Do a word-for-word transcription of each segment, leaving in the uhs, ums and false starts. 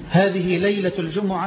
هذه ليلة الجمعة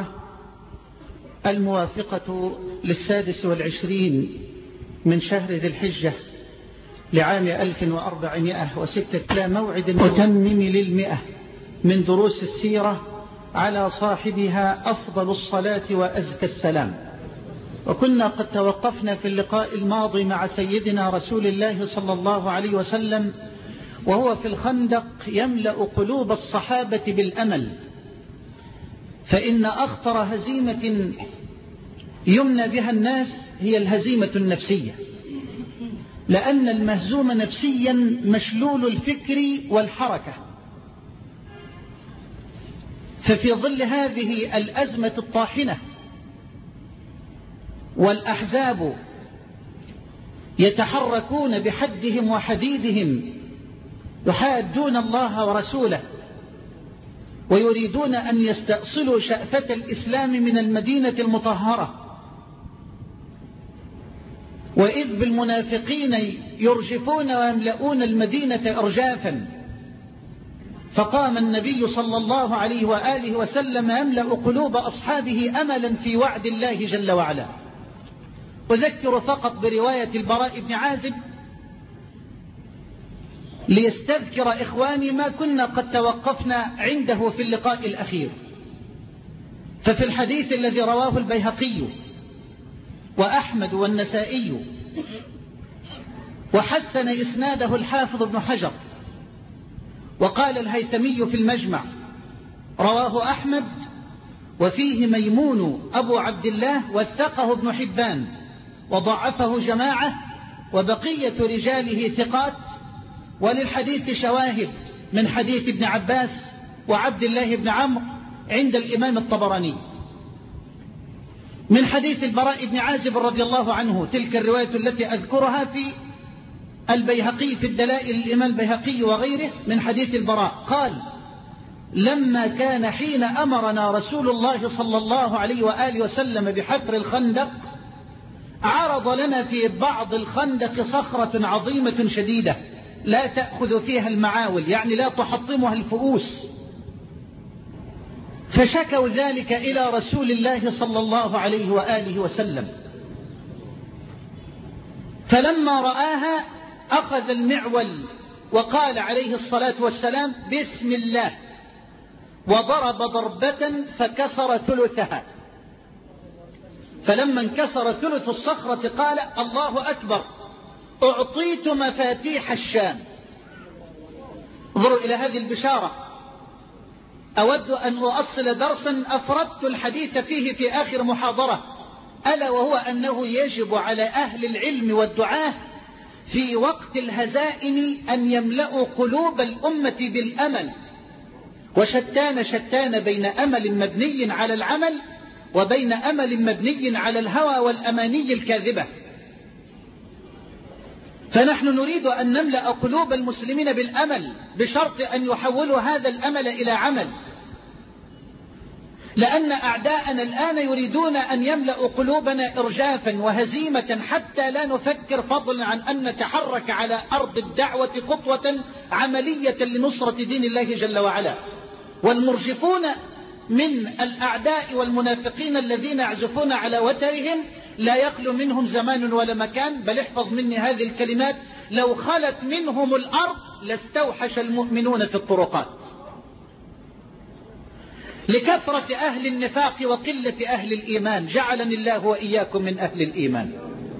الموافقة للسادس والعشرين من شهر ذي الحجة لعام ألف وأربعمائة وستة إلى موعد متمم للمئة من دروس السيرة على صاحبها أفضل الصلاة وأزكى السلام. وكنا قد توقفنا في اللقاء الماضي مع سيدنا رسول الله صلى الله عليه وسلم وهو في الخندق يملأ قلوب الصحابة بالأمل، فإن أخطر هزيمة يمنى بها الناس هي الهزيمة النفسية، لأن المهزوم نفسيا مشلول الفكر والحركة. ففي ظل هذه الأزمة الطاحنة والأحزاب يتحركون بحدهم وحديدهم يحادون الله ورسوله ويريدون أن يستأصلوا شأفة الإسلام من المدينة المطهرة، وإذ بالمنافقين يرجفون ويملؤون المدينة إرجافا، فقام النبي صلى الله عليه وآله وسلم يملأ قلوب أصحابه أملا في وعد الله جل وعلا. أذكر فقط برواية البراء بن عازب ليستذكر إخواني ما كنا قد توقفنا عنده في اللقاء الأخير. ففي الحديث الذي رواه البيهقي وأحمد والنسائي وحسن إسناده الحافظ ابن حجر، وقال الهيثمي في المجمع رواه أحمد وفيه ميمون أبو عبد الله وثقه ابن حبان وضعفه جماعة وبقية رجاله ثقات، وللحديث شواهد من حديث ابن عباس وعبد الله بن عمرو عند الإمام الطبراني. من حديث البراء بن عازب رضي الله عنه تلك الرواية التي أذكرها في البيهقي في الدلائل الإمام البيهقي وغيره من حديث البراء قال: لما كان حين أمرنا رسول الله صلى الله عليه وآله وسلم بحفر الخندق عرض لنا في بعض الخندق صخرة عظيمة شديدة لا تأخذ فيها المعاول، يعني لا تحطمها الفؤوس، فشكوا ذلك إلى رسول الله صلى الله عليه وآله وسلم، فلما رآها أخذ المعول وقال عليه الصلاة والسلام: بسم الله، وضرب ضربة فكسر ثلثها، فلما انكسر ثلث الصخرة قال: الله أكبر، أعطيت مفاتيح الشام. انظروا إلى هذه البشارة. أود أن أؤصل درسا أفردت الحديث فيه في آخر محاضرة، ألا وهو أنه يجب على أهل العلم والدعاة في وقت الهزائم أن يملأوا قلوب الأمة بالأمل، وشتان شتان بين أمل مبني على العمل وبين أمل مبني على الهوى والأماني الكاذبة. فنحن نريد أن نملأ قلوب المسلمين بالأمل بشرط أن يحولوا هذا الأمل إلى عمل، لأن أعداءنا الآن يريدون أن يملأوا قلوبنا إرجافا وهزيمة حتى لا نفكر، فضلا عن أن نتحرك على أرض الدعوة خطوة عملية لنصرة دين الله جل وعلا. والمرجفون من الأعداء والمنافقين الذين يعزفون على وترهم لا يخلو منهم زمان ولا مكان، بل احفظ مني هذه الكلمات: لو خلت منهم الأرض لاستوحش المؤمنون في الطرقات، لكثرة أهل النفاق وقلة أهل الإيمان. جعلني الله وإياكم من أهل الإيمان.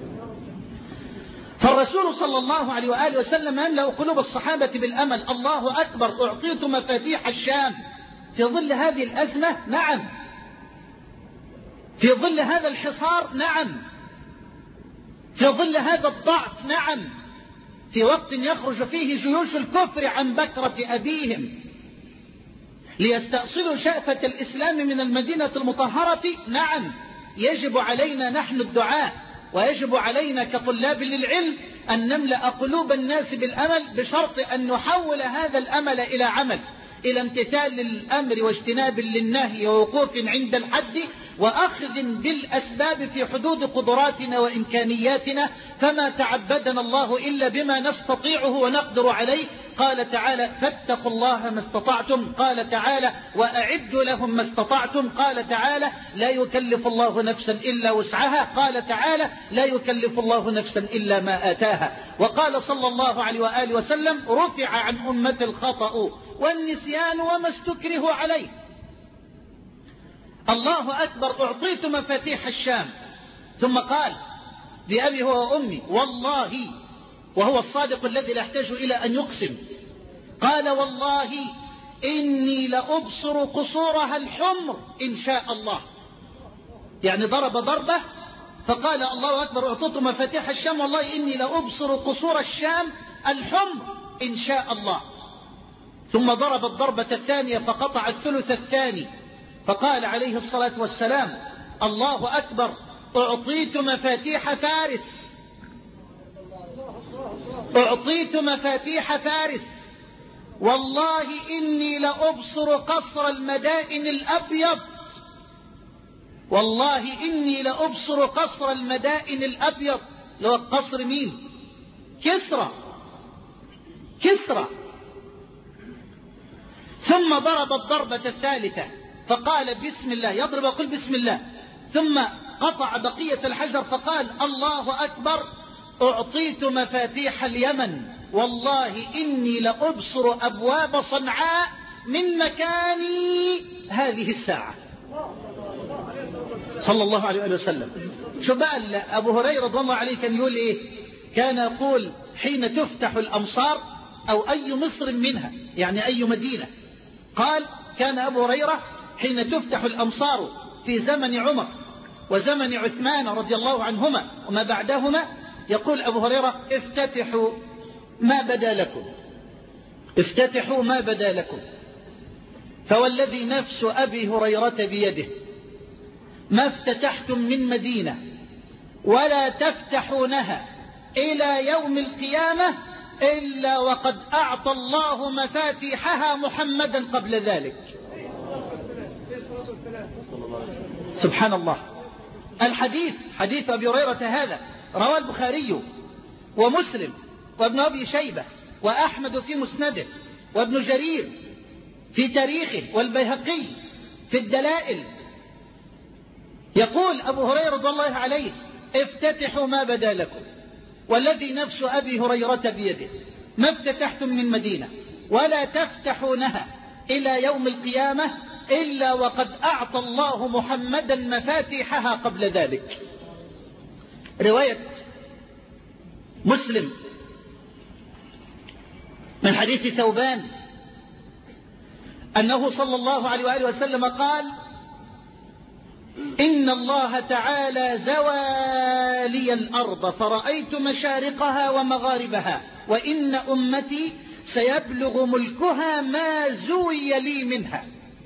فالرسول صلى الله عليه وآله وسلم يملأ قلوب الصحابة بالأمل. الله أكبر، أعطيت مفاتيح الشام. في ظل هذه الأزمة نعم، في ظل هذا الحصار نعم، في ظل هذا الضعف نعم، في وقت يخرج فيه جيوش الكفر عن بكرة أبيهم ليستأصلوا شأفة الإسلام من المدينة المطهرة نعم، يجب علينا نحن الدعاء ويجب علينا كطلاب للعلم أن نملأ قلوب الناس بالأمل بشرط أن نحول هذا الأمل إلى عمل، إلى امتثال للأمر واجتناب للنهي ووقوف عند الحد وأخذ بالأسباب في حدود قدراتنا وإمكانياتنا، فما تعبدنا الله إلا بما نستطيعه ونقدر عليه، قال تعالى فاتقوا الله ما استطعتم، قال تعالى وأعدوا لهم ما استطعتم، قال تعالى لا يكلف الله نفسا إلا وسعها، قال تعالى لا يكلف الله نفسا إلا ما آتاها. وقال صلى الله عليه وآله وسلم رفع عن أمة الخطأ والنسيان وما استكره عليه. الله أكبر، أعطيت مفاتيح الشام. ثم قال بأبي هو وأمي والله، وهو الصادق الذي لا يحتاج إلى أن يقسم، قال والله إني لأبصر قصورها الحمر إن شاء الله. يعني ضرب ضربة فقال الله أكبر أعطيت مفاتيح الشام والله إني لأبصر قصور الشام الحمر إن شاء الله. ثم ضرب الضربة الثانية فقطع الثلث الثاني، فقال عليه الصلاة والسلام الله أكبر أعطيت مفاتيح فارس، أعطيت مفاتيح فارس والله إني لأبصر قصر المدائن الأبيض، والله إني لأبصر قصر المدائن الأبيض. لو قصر مين؟ كسرى، كسرى. ثم ضرب الضربة الثالثة فقال بسم الله، يضرب ويقول بسم الله، ثم قطع بقية الحجر فقال الله أكبر أعطيت مفاتيح اليمن والله إني لأبصر أبواب صنعاء من مكاني هذه الساعة. صلى الله عليه وسلم. شو بقى أبو هريرة رضي الله عليه كان يقول إيه؟ كان يقول حين تفتح الأمصار أو أي مصر منها، يعني أي مدينة، قال كان أبو هريرة حين تفتح الأمصار في زمن عمر وزمن عثمان رضي الله عنهما وما بعدهما، يقول أبو هريرة افتتحوا ما بدا لكم، افتتحوا ما بدا لكم، فوالذي نفس أبي هريرة بيده ما افتتحتم من مدينة ولا تفتحونها إلى يوم القيامة إلا وقد أعطى الله مفاتيحها محمدا قبل ذلك. سبحان الله. الحديث حديث أبي هريرة هذا رواه البخاري ومسلم وابن أبي شيبة وأحمد في مسنده وابن جرير في تاريخه والبيهقي في الدلائل. يقول أبو هريرة رضي الله عليه افتتحوا ما بدا لكم والذي نفس أبي هريرة بيده ما افتتحتم من مدينة ولا تفتحونها إلى يوم القيامة إلا وقد أعطى الله محمدا مفاتيحها قبل ذلك. رواية مسلم من حديث ثوبان أنه صلى الله عليه وآله وسلم قال إن الله تعالى زوى لي الأرض فرأيت مشارقها ومغاربها وإن أمتي سيبلغ ملكها ما زوي لي منها.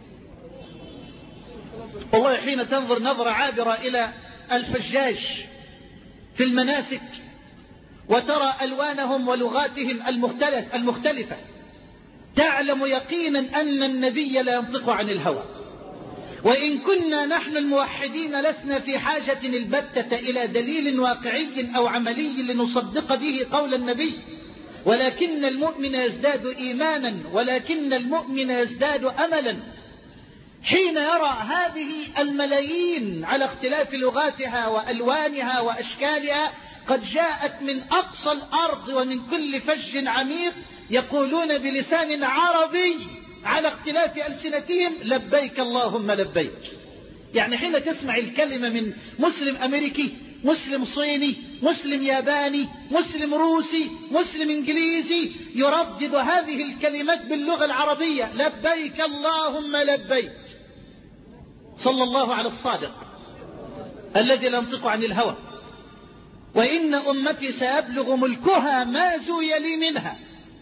والله حين تنظر نظرة عابرة إلى الحجاج في المناسك وترى ألوانهم ولغاتهم المختلف المختلفة تعلم يقينا أن النبي لا ينطق عن الهوى. وإن كنا نحن الموحدين لسنا في حاجة البتة إلى دليل واقعي أو عملي لنصدق به قول النبي، ولكن المؤمن يزداد إيمانا ولكن المؤمن يزداد أملا حين يرى هذه الملايين على اختلاف لغاتها وألوانها وأشكالها قد جاءت من أقصى الأرض ومن كل فج عميق يقولون بلسان عربي على اختلاف ألسنتهم لبيك اللهم لبيك. يعني حين تسمع الكلمة من مسلم أمريكي، مسلم صيني، مسلم ياباني، مسلم روسي، مسلم إنجليزي يردد هذه الكلمات باللغة العربية لبيك اللهم لبيك. صلى الله على الصادق الذي لا ينطق عن الهوى. وإن أمتي سيبلغ ملكها ما زوي لي منها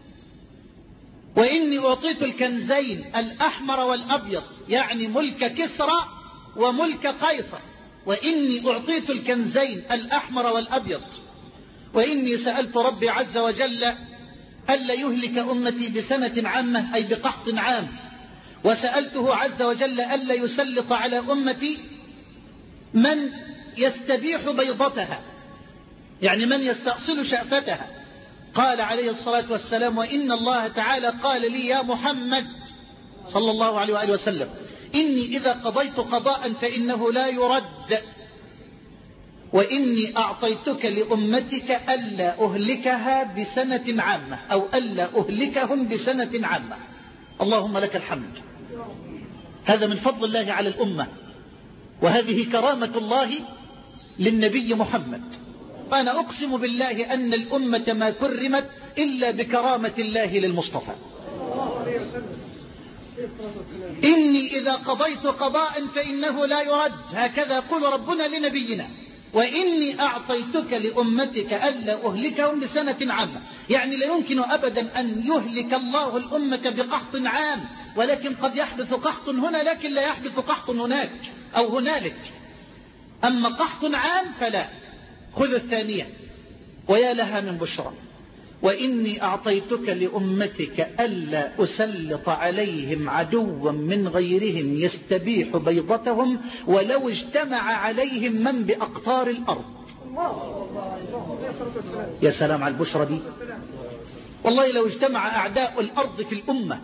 وإني أعطيت الكنزين الأحمر والأبيض، يعني ملك كسرى وملك قيصر، وإني أعطيت الكنزين الأحمر والأبيض، وإني سألت ربي عز وجل ألا يهلك أمتي بسنة عامة أي بقحط عام، وسألته عز وجل ألا يسلط على أمتي من يستبيح بيضتها، يعني من يستأصل شأفتها، قال عليه الصلاة والسلام: وإن الله تعالى قال لي يا محمد صلى الله عليه وآله وسلم: إني إذا قضيت قضاء فإنه لا يرد، وإني أعطيتك لأمتك ألا أهلكها بسنة عامة، أو ألا أهلكهم بسنة عامة. اللهم لك الحمد. هذا من فضل الله على الأمة، وهذه كرامة الله للنبي محمد. وأنا أقسم بالله أن الأمة ما كرمت إلا بكرامة الله للمصطفى. إني إذا قضيت قضاء فإنه لا يرد، هكذا يقول ربنا لنبينا: وإني أعطيتك لأمتك ألا أهلكهم بسنة عامة. يعني لا يمكن أبدا أن يهلك الله الأمة بقحط عام، ولكن قد يحدث قحط هنا لكن لا يحدث قحط هناك أو هنالك. أما قحط عام فلا. خذ الثانية: ويا لها من بشرى: وإني أعطيتك لأمتك ألا أسلط عليهم عدوا من غيرهم يستبيح بيضتهم ولو اجتمع عليهم من بأقطار الأرض. يا سلام على البشرى دي. والله لو اجتمع أعداء الأرض في الأمة،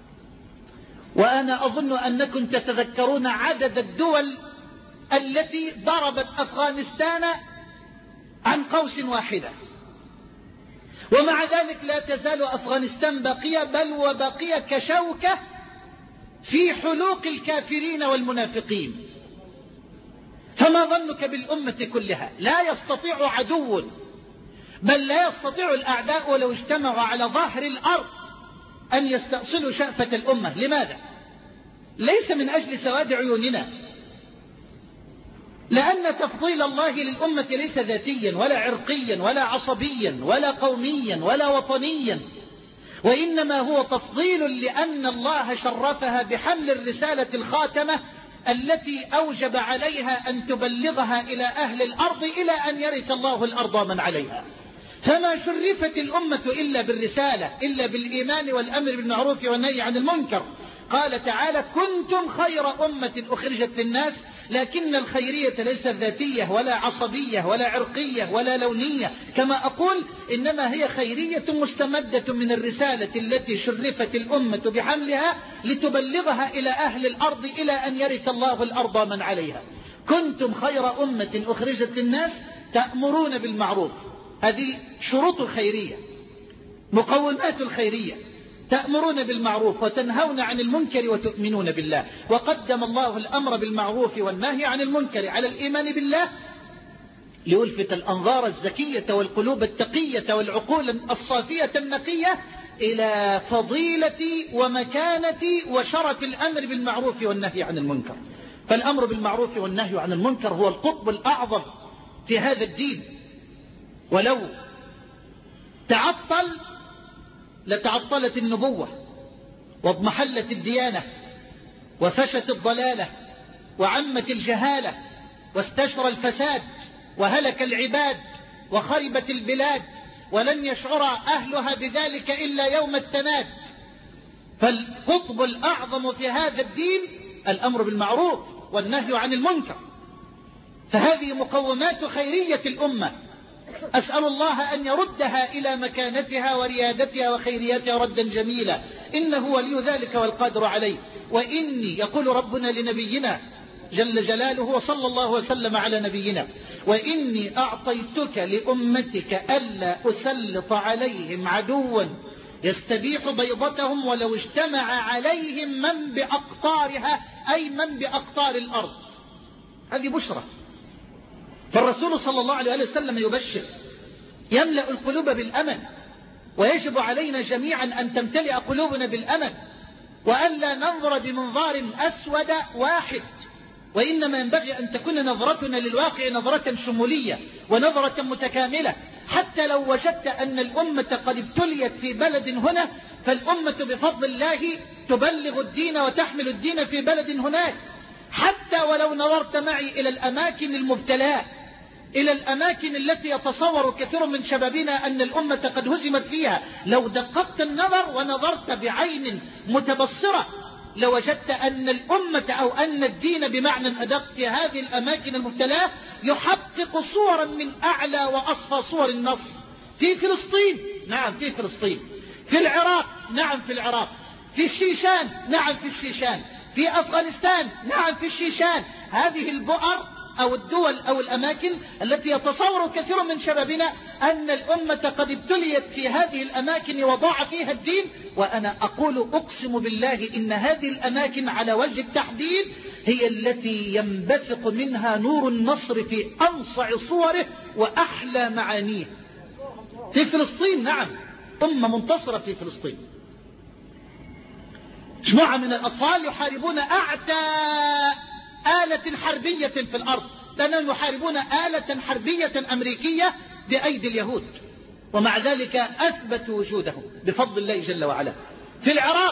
وأنا أظن أنكم تتذكرون عدد الدول التي ضربت أفغانستان عن قوس واحدة، ومع ذلك لا تزال أفغانستان باقية، بل وباقية كشوكة في حلوق الكافرين والمنافقين. فما ظنك بالأمة كلها؟ لا يستطيع عدو، بل لا يستطيع الأعداء ولو اجتمعوا على ظهر الأرض أن يستأصلوا شأفة الأمة. لماذا؟ ليس من أجل سواد عيوننا، لأن تفضيل الله للأمة ليس ذاتيا ولا عرقيا ولا عصبيا ولا قوميا ولا وطنيا، وإنما هو تفضيل لأن الله شرفها بحمل الرسالة الخاتمة التي أوجب عليها أن تبلغها إلى أهل الأرض إلى أن يرث الله الأرض من عليها. فما شرفت الأمة إلا بالرسالة، إلا بالإيمان والأمر بالمعروف والنهي عن المنكر. قال تعالى: كنتم خير أمة أخرجت للناس. لكن الخيرية ليست ذاتية ولا عصبية ولا عرقية ولا لونية كما أقول، إنما هي خيرية مستمدة من الرسالة التي شرفت الأمة بحملها لتبلغها إلى أهل الأرض إلى أن يرث الله الأرض من عليها. كنتم خير أمة أخرجت للناس تأمرون بالمعروف. هذه شروط الخيرية، مقومات الخيرية: تأمرون بالمعروف وتنهون عن المنكر وتؤمنون بالله. وقدم الله الأمر بالمعروف والنهي عن المنكر على الإيمان بالله ليلفت الأنظار الزكية والقلوب التقية والعقول الصافية النقية إلى فضيلة ومكانة وشرف الأمر بالمعروف والنهي عن المنكر. فالأمر بالمعروف والنهي عن المنكر هو القطب الأعظم في هذا الدين، ولو تعطل لتعطلت النبوة واضمحلت الديانة وفشت الضلالة وعمت الجهالة واستشرى الفساد وهلك العباد وخربت البلاد، ولن يشعر أهلها بذلك إلا يوم التناد. فالقطب الأعظم في هذا الدين الأمر بالمعروف والنهي عن المنكر، فهذه مقومات خيرية الأمة. أسأل الله أن يردها إلى مكانتها وريادتها وخيريتها ردا جميلا، إنه ولي ذلك والقادر عليه. وإني، يقول ربنا لنبينا جل جلاله وصلى الله وسلم على نبينا: وإني أعطيتك لأمتك ألا أسلط عليهم عدوا يستبيح بيضتهم ولو اجتمع عليهم من بأقطارها، أي من بأقطار الأرض. هذه بشرى. فالرسول صلى الله عليه وسلم يبشر، يملأ القلوب بالأمل، ويجب علينا جميعا أن تمتلئ قلوبنا بالأمل، وأن لا ننظر بمنظار أسود واحد، وإنما ينبغي أن تكون نظرتنا للواقع نظرة شمولية ونظرة متكاملة. حتى لو وجدت أن الأمة قد ابتليت في بلد هنا، فالأمة بفضل الله تبلغ الدين وتحمل الدين في بلد هناك. حتى ولو نظرت معي إلى الأماكن المبتلاة، إلى الأماكن التي يتصور كثير من شبابنا أن الأمة قد هزمت فيها، لو دققت النظر ونظرت بعين متبصرة لوجدت أن الأمة أو أن الدين بمعنى أدق في هذه الأماكن المبتلاة يحقق صورا من أعلى وأصفى صور النصر. في فلسطين نعم في فلسطين، في العراق نعم في العراق، في الشيشان نعم في الشيشان، في أفغانستان نعم في الشيشان. هذه البؤر أو الدول أو الأماكن التي يتصور كثير من شبابنا أن الأمة قد ابتليت في هذه الأماكن وضاع فيها الدين، وأنا أقول أقسم بالله إن هذه الأماكن على وجه التحديد هي التي ينبثق منها نور النصر في أنصع صوره وأحلى معانيه. في فلسطين نعم أمة منتصرة في فلسطين، جماعة من الأطفال يحاربون أعتى آلة حربية في الأرض، لأنهم يحاربون آلة حربية أمريكية بأيدي اليهود، ومع ذلك أثبتوا وجودهم بفضل الله جل وعلا. في العراق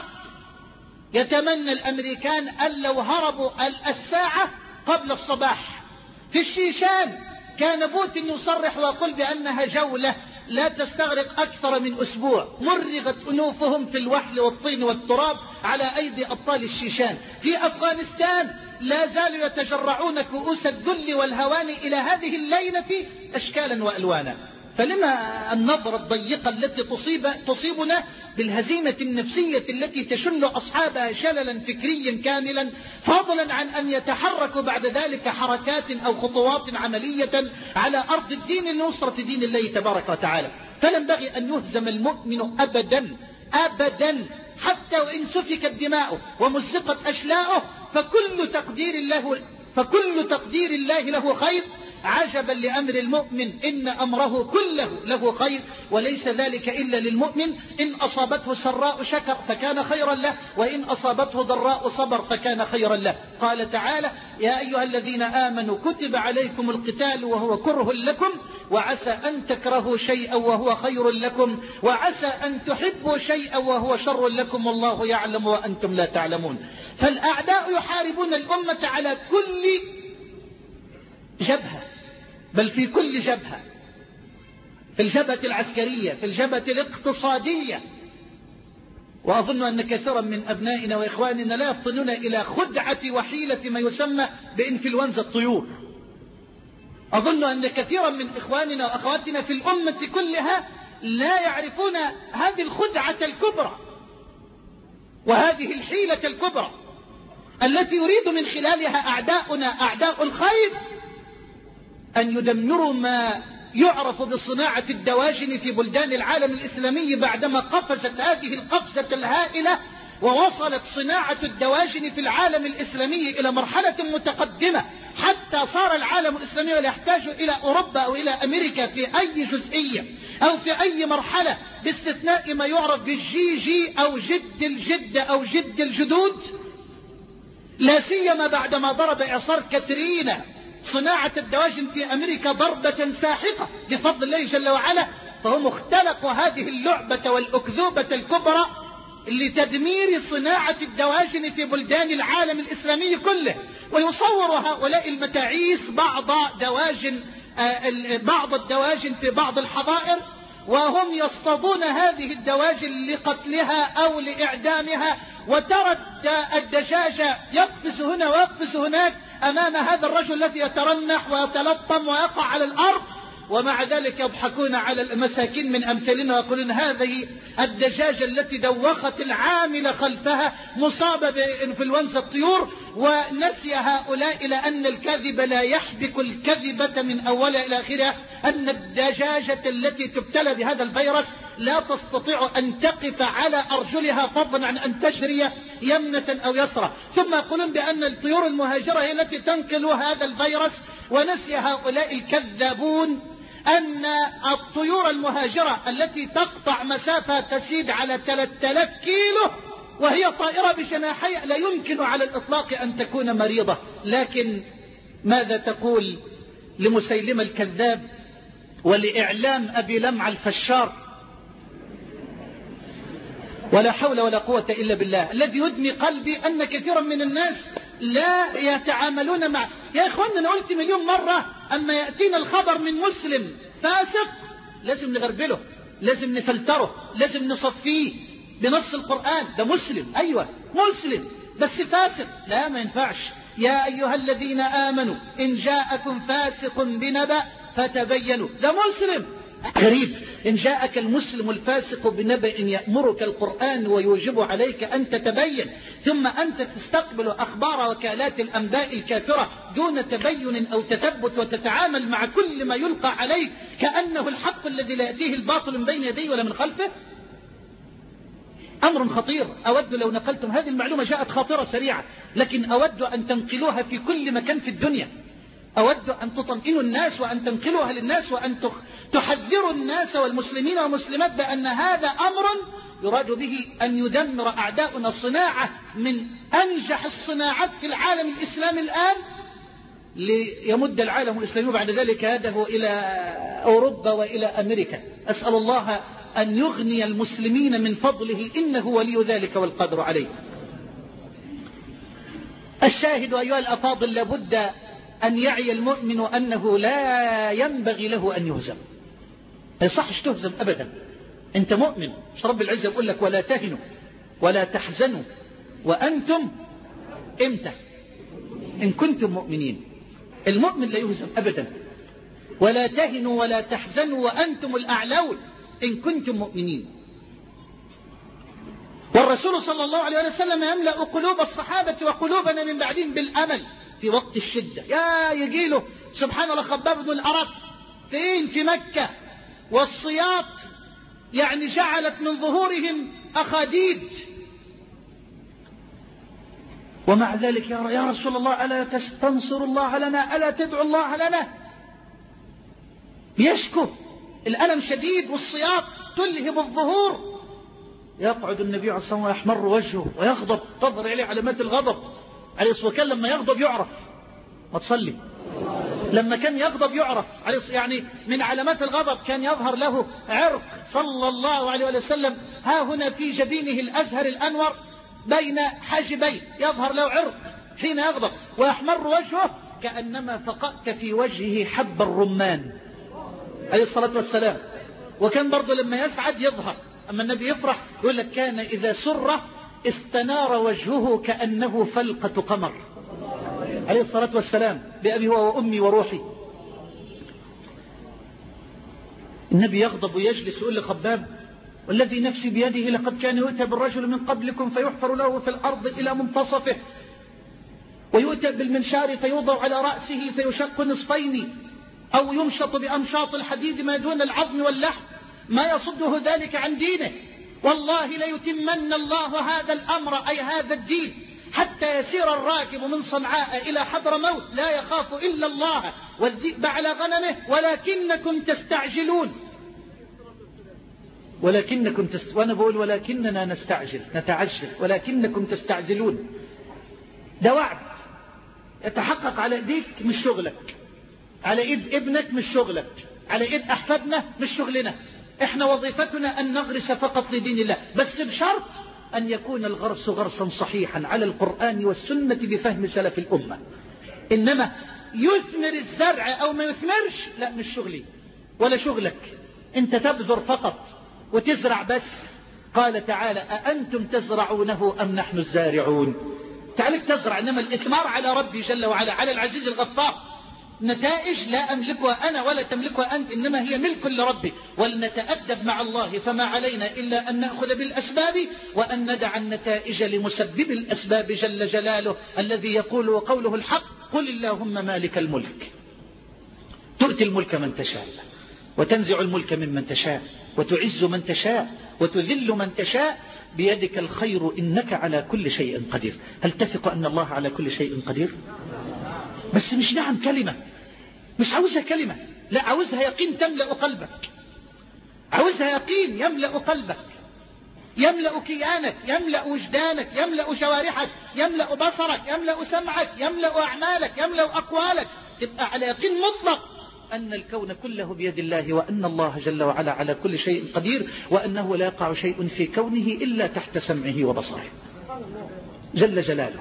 يتمنى الأمريكان أن لو هربوا الساعة قبل الصباح. في الشيشان كان بوتين يصرح ويقول بأنها جولة لا تستغرق أكثر من أسبوع، مرغت أنوفهم في الوحل والطين والتراب على أيدي أبطال الشيشان. في أفغانستان لا زالوا يتجرعون كؤوس الذل والهوان إلى هذه الليلة أشكالا وألوانا. فلما النظرة الضيقة التي تصيب تصيبنا بالهزيمة النفسية التي تشل أصحابها شللا فكريا كاملا، فضلا عن أن يتحركوا بعد ذلك حركات أو خطوات عملية على أرض الدين لنصرة دين الله تبارك وتعالى. فلنبغي أن يهزم المؤمن أبدا أبدا، حتى وإن سفكت دماؤه ومزقت أشلاؤه، فكل تقدير الله فكل تقدير الله له خير. عجبا لأمر المؤمن إن أمره كله له خير، وليس ذلك إلا للمؤمن. إن أصابته سراء شكر فكان خيرا له، وإن أصابته ضراء صبر فكان خيرا له. قال تعالى: يا أيها الذين آمنوا كتب عليكم القتال وهو كره لكم، وعسى أن تكرهوا شيئا وهو خير لكم، وعسى أن تحبوا شيئا وهو شر لكم، والله يعلم وأنتم لا تعلمون. فالأعداء يحاربون الأمة على كل جبهة، بل في كل جبهة، في الجبهة العسكرية، في الجبهة الاقتصادية. وأظن أن كثيرا من أبنائنا وإخواننا لا يفطنون إلى خدعة وحيلة ما يسمى بإنفلونزا الطيور. أظن أن كثيرا من إخواننا وأخواتنا في الأمة كلها لا يعرفون هذه الخدعة الكبرى وهذه الحيلة الكبرى التي يريد من خلالها أعداؤنا أعداء الخير أن يدمروا ما يعرف بصناعة الدواجن في بلدان العالم الإسلامي، بعدما قفزت هذه القفزة الهائلة ووصلت صناعة الدواجن في العالم الإسلامي إلى مرحلة متقدمة، حتى صار العالم الإسلامي لا يحتاج إلى أوروبا أو إلى أمريكا في أي جزئية أو في أي مرحلة، باستثناء ما يعرف بالجي جي أو جد الجد أو جد الجدود، لا سيما بعدما ضرب إعصار كاترينا صناعة الدواجن في أمريكا ضربة ساحقة بفضل الله جل وعلا. فهم اختلقوا هذه اللعبة والأكذوبة الكبرى لتدمير صناعة الدواجن في بلدان العالم الإسلامي كله. ويصور هؤلاء المتاعيس بعض دواجن بعض الدواجن في بعض الحظائر، وهم يصطادون هذه الدواجن لقتلها أو لإعدامها، وترى الدجاجة يقفز هنا ويقفز هناك أمام هذا الرجل الذي يترنح ويتلطم ويقع على الأرض، ومع ذلك يضحكون على المساكين من أمثالنا ويقولون هذه الدجاجة التي دوخت العامل خلفها مصابة بإنفلونزا الطيور. ونسي هؤلاء إلى أن الكذب لا يحبك الكذبة من أولها إلى آخرها، أن الدجاجة التي تبتلى بهذا الفيروس لا تستطيع أن تقف على أرجلها فضلا عن أن تجري يمنة أو يسرى. ثم يقولون بأن الطيور المهاجرة هي التي تنقل هذا الفيروس. ونسي هؤلاء الكذابون أن الطيور المهاجرة التي تقطع مسافة تزيد على ثلاثة آلاف كيلو وهي طائرة بجناحي لا يمكن على الإطلاق أن تكون مريضة. لكن ماذا تقول لمسيلمة الكذاب ولإعلام أبي لمع الفشار؟ ولا حول ولا قوة إلا بالله. الذي يدمي قلبي أن كثيرا من الناس لا يتعاملون مع. يا إخواننا أنا قلت مليون مرة، أما يأتينا الخبر من مسلم فاسق لازم نغربله، لازم نفلتره، لازم نصفيه بنص القرآن. ده مسلم، أيوة مسلم، بس فاسق لا، ما ينفعش. يا أيها الذين آمنوا إن جاءكم فاسق بنبأ فتبينوا. ده مسلم، غريب. إن جاءك المسلم الفاسق بنبأ يأمرك القرآن ويوجب عليك أن تتبين، ثم أنت تستقبل أخبار وكالات الأنباء الكافرة دون تبين أو تثبت، وتتعامل مع كل ما يلقى عليك كأنه الحق الذي لا يأتيه الباطل من بين يديه ولا من خلفه. أمر خطير. أود لو نقلتم هذه المعلومة، جاءت خاطرة سريعة، لكن أود أن تنقلوها في كل مكان في الدنيا. أود أن تطمئنوا الناس وأن تنقلوها للناس وأن تحذروا الناس والمسلمين والمسلمات بأن هذا أمر يراد به أن يدمر أعداؤنا صناعة من أنجح الصناعات في العالم الإسلامي الآن، ليمد العالم الإسلامي بعد ذلك يده إلى أوروبا وإلى أمريكا. أسأل الله أن يغني المسلمين من فضله، إنه ولي ذلك والقدر عليه. الشاهد أيها الأفاضل، لابد أن يعي المؤمن أنه لا ينبغي له أن يهزم. ما يصحش تهزم أبدا. أنت مؤمن، مش رب العزة يقول لك ولا تهنوا ولا تحزنوا وأنتم إمتى؟ إن كنتم مؤمنين. المؤمن لا يهزم أبدا. ولا تهنوا ولا تحزنوا وأنتم الأعلون إن كنتم مؤمنين. والرسول صلى الله عليه وسلم يملأ قلوب الصحابة وقلوبنا من بعدهم بالأمل في وقت الشدة. يا يجيله سبحان الله خباب بن الأرت فين؟ في مكة، والصياط يعني جعلت من ظهورهم أخاديد، ومع ذلك يا رسول الله ألا تستنصر الله لنا، ألا تدعو الله لنا؟ يشكو الألم شديد والصياط تلهب الظهور. يقعد النبي عليه الصلاة والسلام ويحمر وجهه ويغضب، تظهر عليه علامات الغضب عليه الصلاة والسلام. لما يغضب يعرف. ما تصلي. لما كان يغضب يعرف، يعني من علامات الغضب كان يظهر له عرق صلى الله عليه وسلم ها هنا في جبينه الأزهر الأنور بين حاجبيه، يظهر له عرق حين يغضب، ويحمر وجهه كأنما فقأت في وجهه حب الرمان عليه الصلاة والسلام. وكان برضه لما يسعد يظهر. أما النبي يفرح يقول لك كان إذا سر استنار وجهه كأنه فلقة قمر عليه الصلاة والسلام، بأبي هو وأمي وروحي. النبي يغضب ويجلس يقول لخباب والذي نفسي بيده لقد كان يؤتى بالرجل من قبلكم فيحفر له في الأرض إلى منتصفه، ويؤتى بالمنشار فيوضع على رأسه فيشق نصفين، أو يمشط بأمشاط الحديد ما دون العظم واللحم، ما يصده ذلك عن دينه. والله ليتمن الله هذا الأمر أي هذا الدين حتى يسير الراكب من صنعاء إلى حضرموت لا يخاف إلا الله والذئب على غنمه، ولكنكم تستعجلون. ولكنكم تست... وأنا بقول ولكننا نستعجل نتعجل، ولكنكم تستعجلون. ده وعد يتحقق على ايديك مش شغلك، على ايد ابنك مش شغلك، على ايد احفادنا مش شغلنا. احنا وظيفتنا ان نغرس فقط لدين الله، بس بشرط ان يكون الغرس غرسا صحيحا على القرآن والسنة بفهم سلف الامة. انما يثمر الزرع او ما يثمرش لا مش شغلي ولا شغلك، انت تبذر فقط وتزرع بس. قال تعالى أأنتم تزرعونه أم نحن الزارعون؟ تعالك تزرع، إنما الإثمار على ربي جل وعلا، على العزيز الغفار. نتائج لا أملكها أنا ولا تملكها أنت، إنما هي ملك لربي. ولنتأدب مع الله، فما علينا إلا أن نأخذ بالأسباب وأن ندع النتائج لمسبب الأسباب جل جلاله، الذي يقول وقوله الحق قل اللهم مالك الملك تؤتي الملك من تشاء وتنزع الملك ممن تشاء وتعز من تشاء وتذل من تشاء بيدك الخير إنك على كل شيء قدير. هل تثق أن الله على كل شيء قدير؟ بس مش نعم كلمة، مش عاوزها كلمة، لا عاوزها يقين تملأ قلبك، عاوزها يقين يملأ قلبك، يملأ كيانك، يملأ وجدانك، يملأ جوارحك، يملأ بصرك، يملأ سمعك، يملأ أعمالك، يملأ أقوالك. تبقى على يقين مطلق أن الكون كله بيد الله، وأن الله جل وعلا على كل شيء قدير، وأنه لا يقع شيء في كونه إلا تحت سمعه وبصره جل جلاله.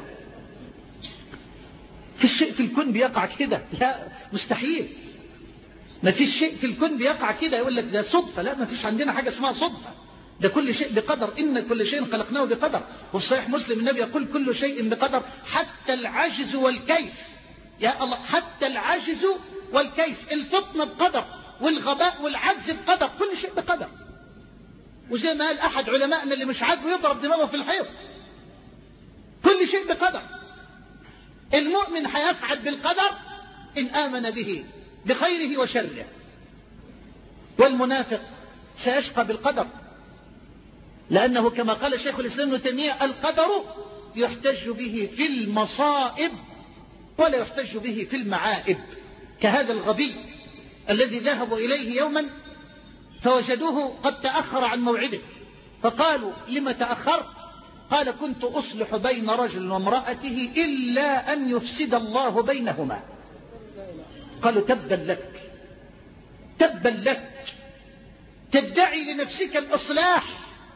في الشيء في الكون بيقع كده؟ لا مستحيل. ما فيش شيء في الكون بيقع كده يقول لك ده صدفة، لا ما فيش عندنا حاجة اسمها صدفة، ده كل شيء بقدر، إن كل شيء خلقناه بقدر. وفي صحيح مسلم النبي يقول كل شيء بقدر حتى العجز والكيس. يا الله، حتى العجز والكيس، الفطن بقدر والغباء والعجز بقدر، كل شيء بقدر. وزي ما قال أحد علمائنا اللي مش عاجبه يضرب دماغه في الحيط، كل شيء بقدر. المؤمن هيسعد بالقدر إن آمن به بخيره وشره، والمنافق سيشقى بالقدر، لأنه كما قال شيخ الإسلام ابن تيمية القدر يحتج به في المصائب ولا يحتج به في المعائب، كهذا الغبي الذي ذهبوا إليه يوما فوجدوه قد تأخر عن موعده، فقالوا لما تأخرت؟ قال كنت أصلح بين رجل وامرأته إلا أن يفسد الله بينهما. قالوا تبا لك، تبا لك، تدعي لنفسك الإصلاح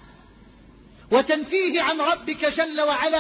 وتنفيه عن ربك جل وعلا،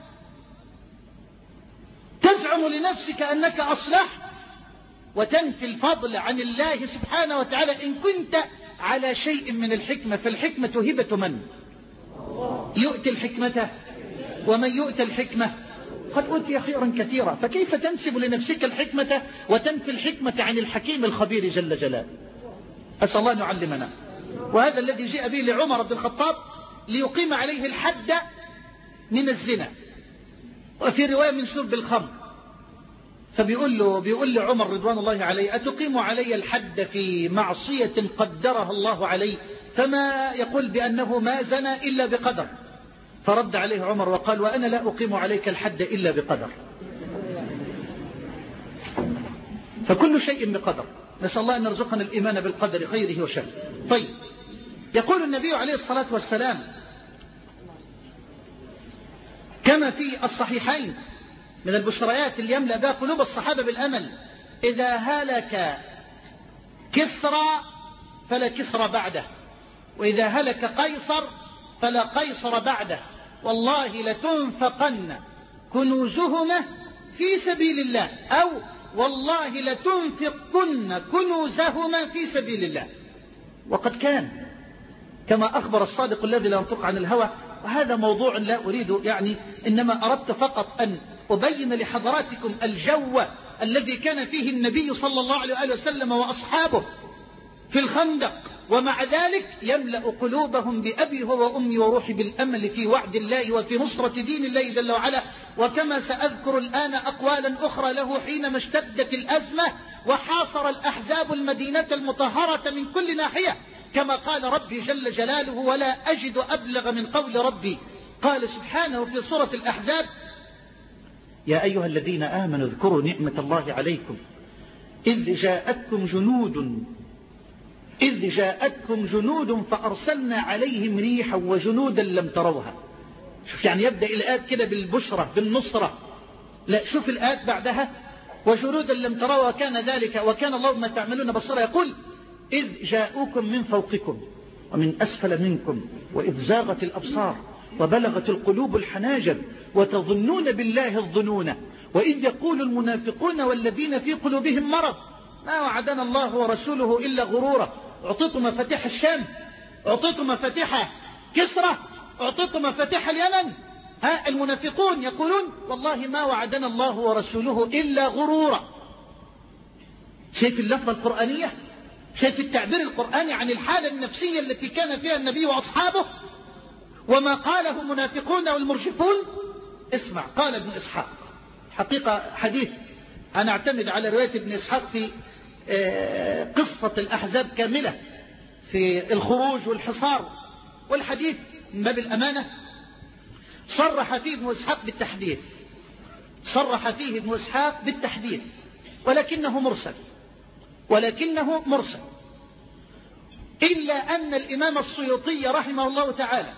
تزعم لنفسك أنك أصلحت وتنفي الفضل عن الله سبحانه وتعالى. إن كنت على شيء من الحكمة فالحكمة هبة من يؤتي الحكمة، ومن يؤتى الحكمة قد أوتي خيرا كثيرا. فكيف تنسب لنفسك الحكمة وتنفي الحكمة عن الحكيم الخبير جل جلاله؟ أسأل الله أن يعلمنا. وهذا الذي جاء به لعمر بن الخطاب ليقيم عليه الحد من الزنا، وفي رواية من شرب الخمر. فبيقول له بيقول لعمر رضوان الله عليه أتقيم علي الحد في معصية قدرها الله علي؟ فما يقول بأنه ما زنى إلا بقدر. فرد عليه عمر وقال وأنا لا أقيم عليك الحد إلا بقدر. فكل شيء بقدر. نسأل الله أن يرزقنا الإيمان بالقدر خيره وشره. طيب، يقول النبي عليه الصلاة والسلام كما في الصحيحين من البشريات اللي يملأ بها قلوب الصحابة بالأمل: إذا هلك كسرى فلا كسرى بعده، وإذا هلك قيصر فلا قيصر بعده، والله لتنفقن كنوزهما في سبيل الله، أو والله لتنفقن كنوزهما في سبيل الله. وقد كان كما أخبر الصادق الذي لا ينطق عن الهوى. وهذا موضوع لا أريد يعني، إنما أردت فقط أن أبين لحضراتكم الجو الذي كان فيه النبي صلى الله عليه وسلم وأصحابه في الخندق، ومع ذلك يملأ قلوبهم بأبي هو وأمي وروحي بالأمل في وعد الله وفي نصرة دين الله جل وعلا. وكما سأذكر الآن أقوالا أخرى له حينما اشتدت الأزمة وحاصر الأحزاب المدينة المطهرة من كل ناحية، كما قال ربي جل جلاله: ولا أجد أبلغ من قول ربي. قال سبحانه في سورة الأحزاب: يا أيها الذين آمنوا اذكروا نعمة الله عليكم إذ جاءتكم جنود إذ جاءتكم جنود فأرسلنا عليهم ريحا وجنودا لم تروها. شوف يعني يبدأ الآيات كده بالبشرة بالنصرة، لا شوف الآيات بعدها: وجنودا لم تروها كان ذلك وكان الله ما تعملون بصيرا. يقول: إذ جاءوكم من فوقكم ومن أسفل منكم وإذ زاغت الأبصار وبلغت القلوب الحناجر وتظنون بالله الظنون وإذ يقول المنافقون والذين في قلوبهم مرض ما وعدنا الله ورسوله إلا غرورا. أعطيت مفاتيح الشام، أعطيت مفاتيح كسرى، أعطيت مفاتيح اليمن. ها المنافقون يقولون والله ما وعدنا الله ورسوله إلا غرورا. شايف اللفظة القرآنية؟ شايف التعبير القرآني عن الحالة النفسية التي كان فيها النبي وأصحابه وما قاله المنافقون والمرجفون؟ اسمع، قال ابن إسحاق، حقيقة حديث أنا أعتمد على رواية ابن إسحاق في قصة الأحزاب كاملة في الخروج والحصار، والحديث من باب الأمانة صرح فيه ابن إسحاق بالتحديث، صرح فيه ابن إسحاق بالتحديث، ولكنه مرسل ولكنه مرسل إلا أن الإمام السيوطي رحمه الله تعالى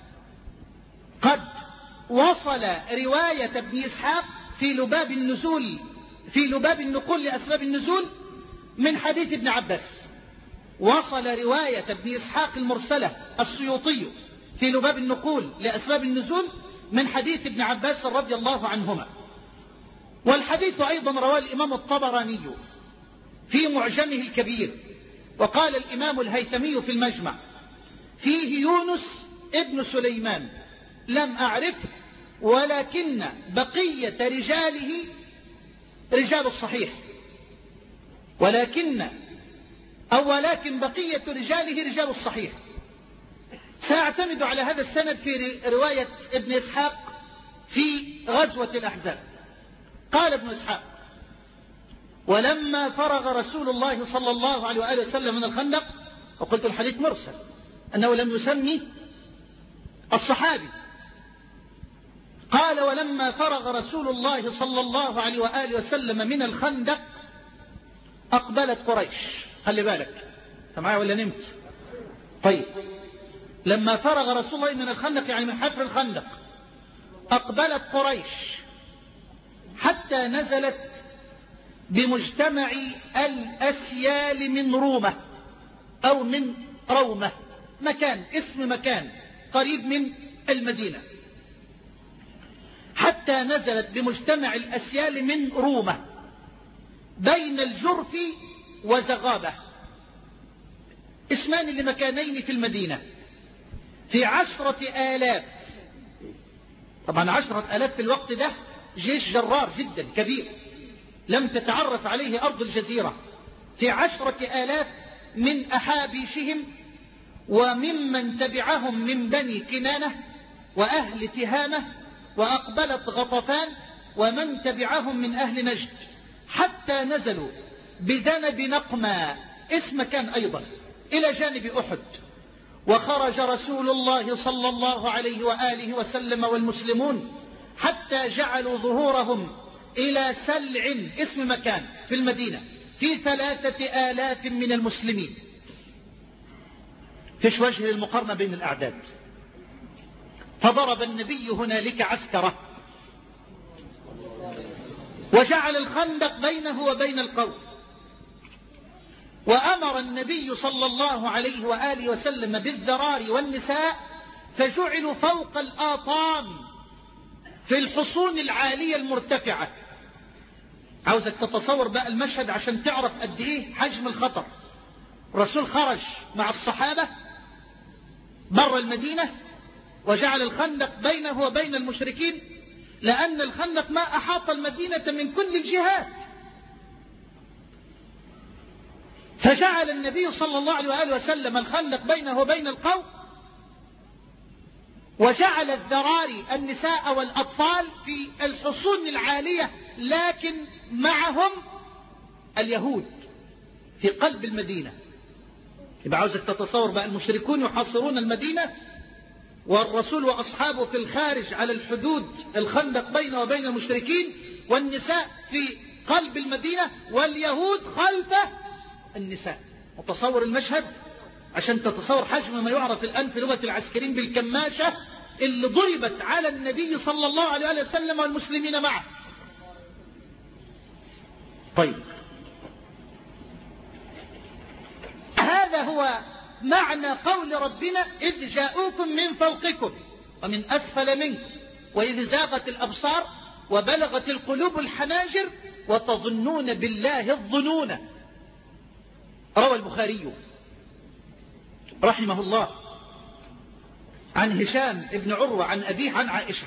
قد وصل رواية ابن إسحاق في لباب النزول في لباب النقول لأسباب النزول من حديث ابن عباس. وصل رواية ابن إسحاق المرسلة السيوطي في لباب النقول لأسباب النزول من حديث ابن عباس رضي الله عنهما. والحديث أيضا رواه الإمام الطبراني في معجمه الكبير، وقال الإمام الهيثمي في المجمع: فيه يونس ابن سليمان لم أعرفه، ولكن بقية رجاله رجال الصحيح، ولكن أو ولكن بقية رجاله رجال الصحيح. سأعتمد على هذا السند في رواية ابن إسحاق في غزوة الأحزاب. قال ابن إسحاق: ولما فرغ رسول الله صلى الله عليه وآله وسلم من الخندق، وقلت الحديث مرسل أنه لم يسمي الصحابي، قال: ولما فرغ رسول الله صلى الله عليه وآله وسلم من الخندق أقبلت قريش. خلي بالك معايا ولا نمت؟ طيب، لما فرغ رسول الله من الخندق يعني من حفر الخندق أقبلت قريش حتى نزلت بمجتمع الأسيال من رومة أو من رومة، مكان اسم مكان قريب من المدينة، حتى نزلت بمجتمع الأسيال من رومة بين الجرف وزغابة، اسمان لمكانين في المدينة، في عشرة آلاف. طبعا عشرة آلاف في الوقت ده جيش جرار جدا كبير لم تتعرف عليه أرض الجزيرة، في عشرة آلاف من أحابيشهم وممن تبعهم من بني كنانة وأهل تهامة، وأقبلت غطفان ومن تبعهم من أهل نجد، حتى نزلوا بذنب نقمة اسم كان أيضا إلى جانب أحد. وخرج رسول الله صلى الله عليه وآله وسلم والمسلمون حتى جعلوا ظهورهم إلى سلع اسم مكان في المدينة في ثلاثة آلاف من المسلمين. فيش وجه للمقارنة بين الأعداد. فضرب النبي هنالك عسكره وجعل الخندق بينه وبين القوم، وأمر النبي صلى الله عليه وآله وسلم بالذرار والنساء فجعلوا فوق الآطام في الحصون العالية المرتفعة. عاوزك تتصور بقى المشهد عشان تعرف قد ايه حجم الخطر. الرسول خرج مع الصحابة بر المدينة وجعل الخندق بينه وبين المشركين، لأن الخندق ما أحاط المدينة من كل الجهات. فجعل النبي صلى الله عليه وآله وسلم الخندق بينه وبين القوم، وجعل الذراري النساء والأطفال في الحصون العالية، لكن معهم اليهود في قلب المدينة. يبقى عاوزك تتصور بقى المشركون يحاصرون المدينة والرسول وأصحابه في الخارج على الحدود، الخندق بينه وبين المشركين، والنساء في قلب المدينة واليهود خلف النساء. متصور المشهد عشان تتصور حجم ما يعرف الآن في لغة العسكريين بالكماشة اللي ضربت على النبي صلى الله عليه وسلم والمسلمين معه. طيب، هذا هو معنى قول ربنا: إذ جاءوكم من فوقكم ومن أسفل منكم وإذ زاغت الأبصار وبلغت القلوب الحناجر وتظنون بالله الظنون. روى البخاري رحمه الله عن هشام بن عروة عن أبيه عن عائشة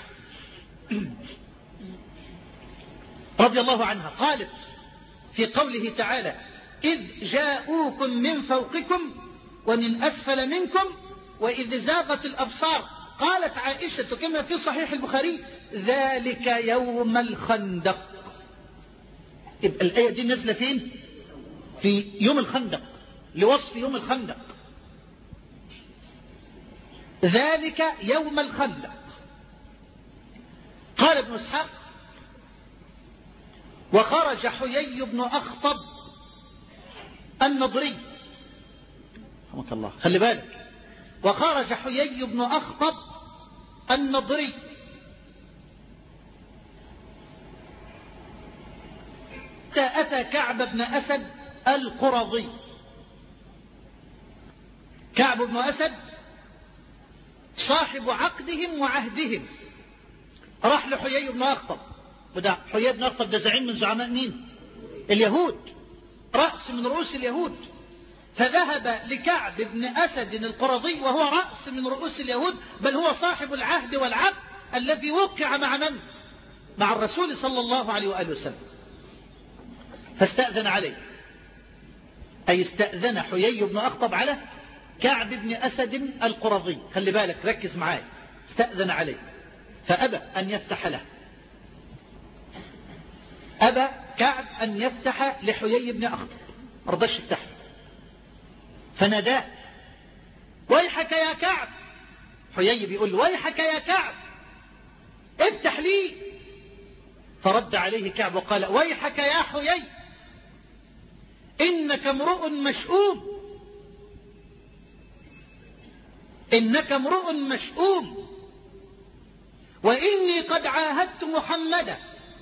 رضي الله عنها قالت في قوله تعالى: إذ جاءوكم من فوقكم ومن أسفل منكم وإذ زاغت الأبصار، قالت عائشة كما في صحيح البخاري: ذلك يوم الخندق. يبقى الآية دي نزل فين؟ في يوم الخندق، لوصف يوم الخندق. ذلك يوم الخندق. قال ابن إسحاق: وخرج حيي بن أخطب النضري، رحمك الله، خلي بالك، وخرج حيي بن أخطب النضري أتى كعب بن أسد القرظي. كعب بن أسد صاحب عقدهم وعهدهم، راح لحيي بن أخطب، وده حيي بن أخطب ده زعيم من زعماء مين؟ اليهود، رأس من رؤوس اليهود. فذهب لكعب بن أسد القرظي وهو رأس من رؤوس اليهود، بل هو صاحب العهد والعقد الذي وقع مع من؟ مع الرسول صلى الله عليه وآله وسلم. فاستأذن عليه أي استأذن حيي بن أخطب على كعب بن أسد القرظي، خلي بالك ركز معاي، استأذن عليه فأبى أن يفتح له، أبى كعب أن يفتح لحيي بن أخطب، ما رضاش يفتح، فناداه ويحك يا كعب. حيي بيقول ويحك يا كعب افتح لي، فرد عليه كعب وقال ويحك يا حيي إنك امرؤ مشؤوم، إنك امرؤ مشؤوم، وإني قد عاهدت محمدا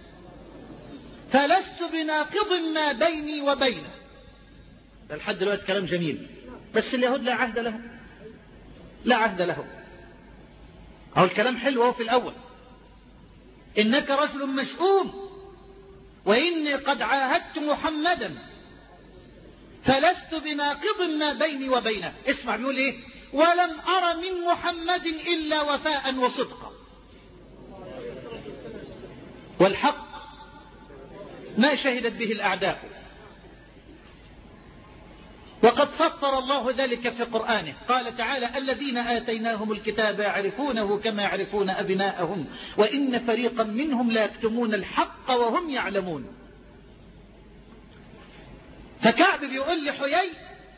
فلست بناقض ما بيني وبينه. ده لحد دلوقتي كلام جميل، بس اليهود لا عهد له، لا عهد له. أو الكلام حلو هو في الأول، إنك رجل مشؤوم وإني قد عاهدت محمدا فلست بناقض ما بيني وبينه. اسمع بيقول إيه؟ ولم أر من محمد إلا وفاء وصدقا، والحق ما شهدت به الأعداء. وقد سطر الله ذلك في قرآنه، قال تعالى الذين آتيناهم الكتاب يعرفونه كما يعرفون أبناءهم وإن فريقا منهم لا يكتمون الحق وهم يعلمون. فكعب بيقول لحيي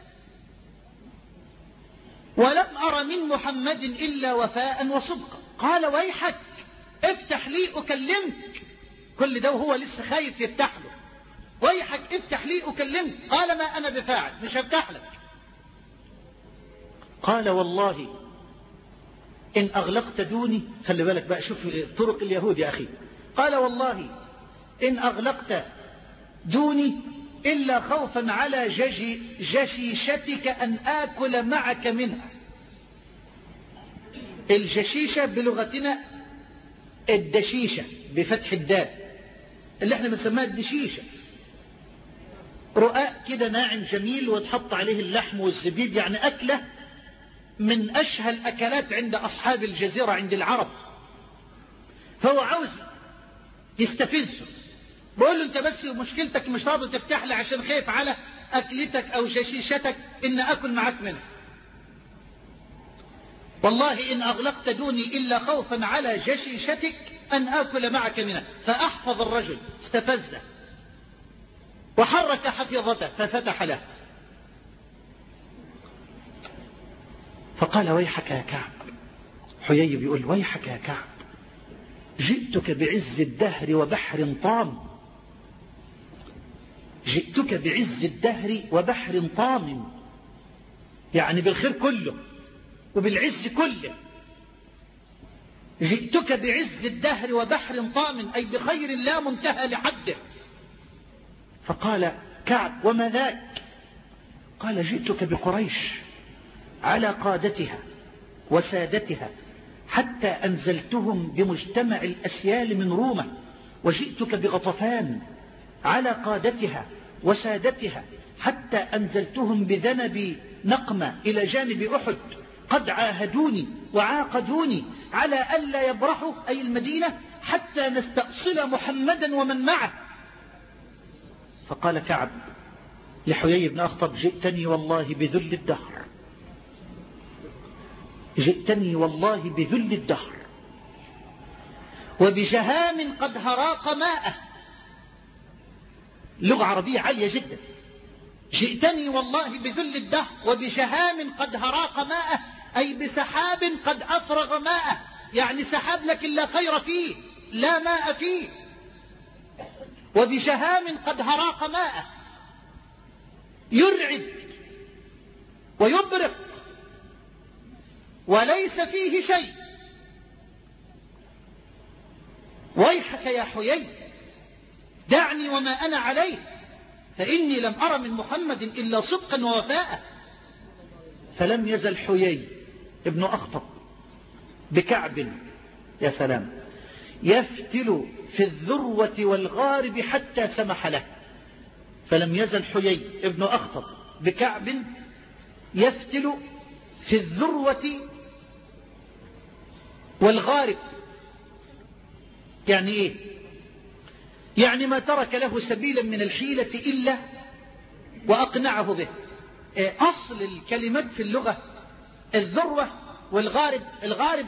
ولم أر من محمد إلا وفاء وصدقا. قال ويحك افتح لي أكلمك، كل ده وهو لسه خايف يفتح له، ويحك افتح لي أكلمك. قال ما أنا بفاعل، مش هفتح لك. قال والله إن أغلقت دوني، خلي بالك بقى، شوف طرق اليهود يا أخي. قال والله إن أغلقت دوني إلا خوفا على جشي جشيشتك أن آكل معك منها. الجشيشة بلغتنا الدشيشة بفتح الدال، اللي احنا بنسميها الدشيشة، رقاق كده ناعم جميل وتحط عليه اللحم والزبيب، يعني أكلة من أشهى الأكلات عند أصحاب الجزيرة عند العرب. فهو عاوز يستفزه، بقول له انت بس مشكلتك مش راضي تفتح لي عشان خايف على أكلتك أو جشيشتك إن أكل معك منها. والله إن أغلقت دوني إلا خوفا على جشيشتك أن آكل معك منها. فأحفظ الرجل، استفزه وحرك حفيظته ففتح له، فقال ويحك يا كعب. حيي بيقول ويحك يا كعب جئتك بعز الدهر وبحر طام، جئتك بعز الدهر وبحر طام، يعني بالخير كله وبالعز كله. جئتك بعز الدهر وبحر طام أي بخير لا منتهى لحده. فقال كعب وما ذاك؟ قال جئتك بقريش على قادتها وسادتها حتى أنزلتهم بمجتمع الأسيال من رومة، وجئتك بغطفان على قادتها وسادتها حتى أنزلتهم بذنب نقمة إلى جانب أحد، قد عاهدوني وعاقدوني على ألا يبرحوا أي المدينة حتى نستأصل محمدا ومن معه. فقال كعب لحيي بن أخطب جئتني والله بذل الدهر، جئتني والله بذل الدهر وبجهام قد هراق ماءه. لغة عربية عالية جدا. جئتني والله بذل الدهر وبجهام قد هراق ماءه أي بسحاب قد أفرغ ماءه، يعني سحاب لكن لا خير فيه لا ماء فيه. وبجهام قد هراق ماءه يرعد ويبرق وليس فيه شيء. ويحك يا حيي دعني وما أنا عليه، فإني لم أر من محمد إلا صدقا ووفاء. فلم يزل حيي ابن أخطب بكعب يا سلام يفتل في الذروة والغارب حتى سمح له. فلم يزل حيي ابن أخطب بكعب يفتل في الذروة والغارب. يعني إيه؟ يعني ما ترك له سبيلا من الحيلة إلا وأقنعه به. أصل الكلمات في اللغة الذروة والغارب. الغارب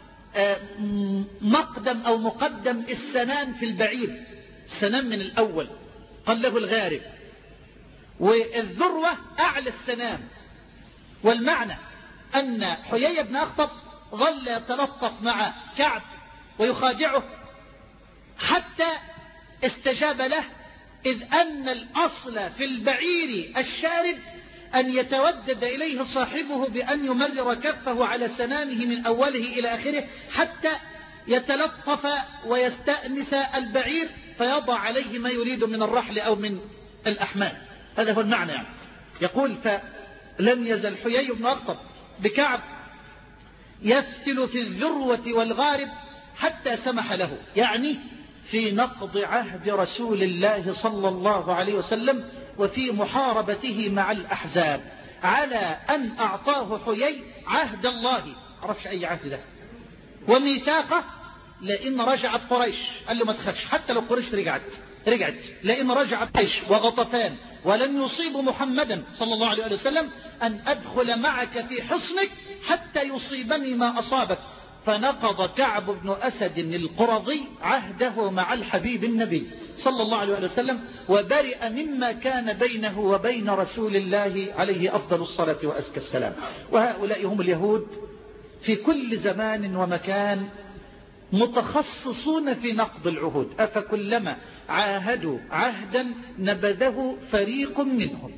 مقدم أو مقدم السنان في البعير، السنان من الأول قال له الغارب، والذروة أعلى السنان. والمعنى أن حيي بن أخطب ظل يتلطف مع كعب ويخادعه حتى استجاب له، إذ أن الأصل في البعير الشارد أن يتودد إليه صاحبه بأن يمرر كفه على سنانه من أوله إلى آخره حتى يتلطف ويستأنس البعير فيضع عليه ما يريد من الرحل أو من الأحمال. هذا هو المعنى يعني. يقول فلم يزل حيي بن أخطب بكعب يفتل في الذروة والغارب حتى سمح له، يعني في نقض عهد رسول الله صلى الله عليه وسلم وفي محاربته مع الأحزاب، على أن أعطاه حيي عهد الله، عرفش أي عهد ده، وميثاقه لئن رجعت قريش، قال له ما تخافش حتى لو قريش رجعت رجعت لئن رجعت قريش وغطفان ولن يصيبوا محمدا صلى الله عليه وسلم أن أدخل معك في حصنك حتى يصيبني ما أصابك. فنقض كعب بن أسد القرظي عهده مع الحبيب النبي صلى الله عليه وسلم وبرئ مما كان بينه وبين رسول الله عليه أفضل الصلاة وأزكى السلام. وهؤلاء هم اليهود في كل زمان ومكان متخصصون في نقض العهود. أفكلما عاهدوا عهدا نبذه فريق منهم.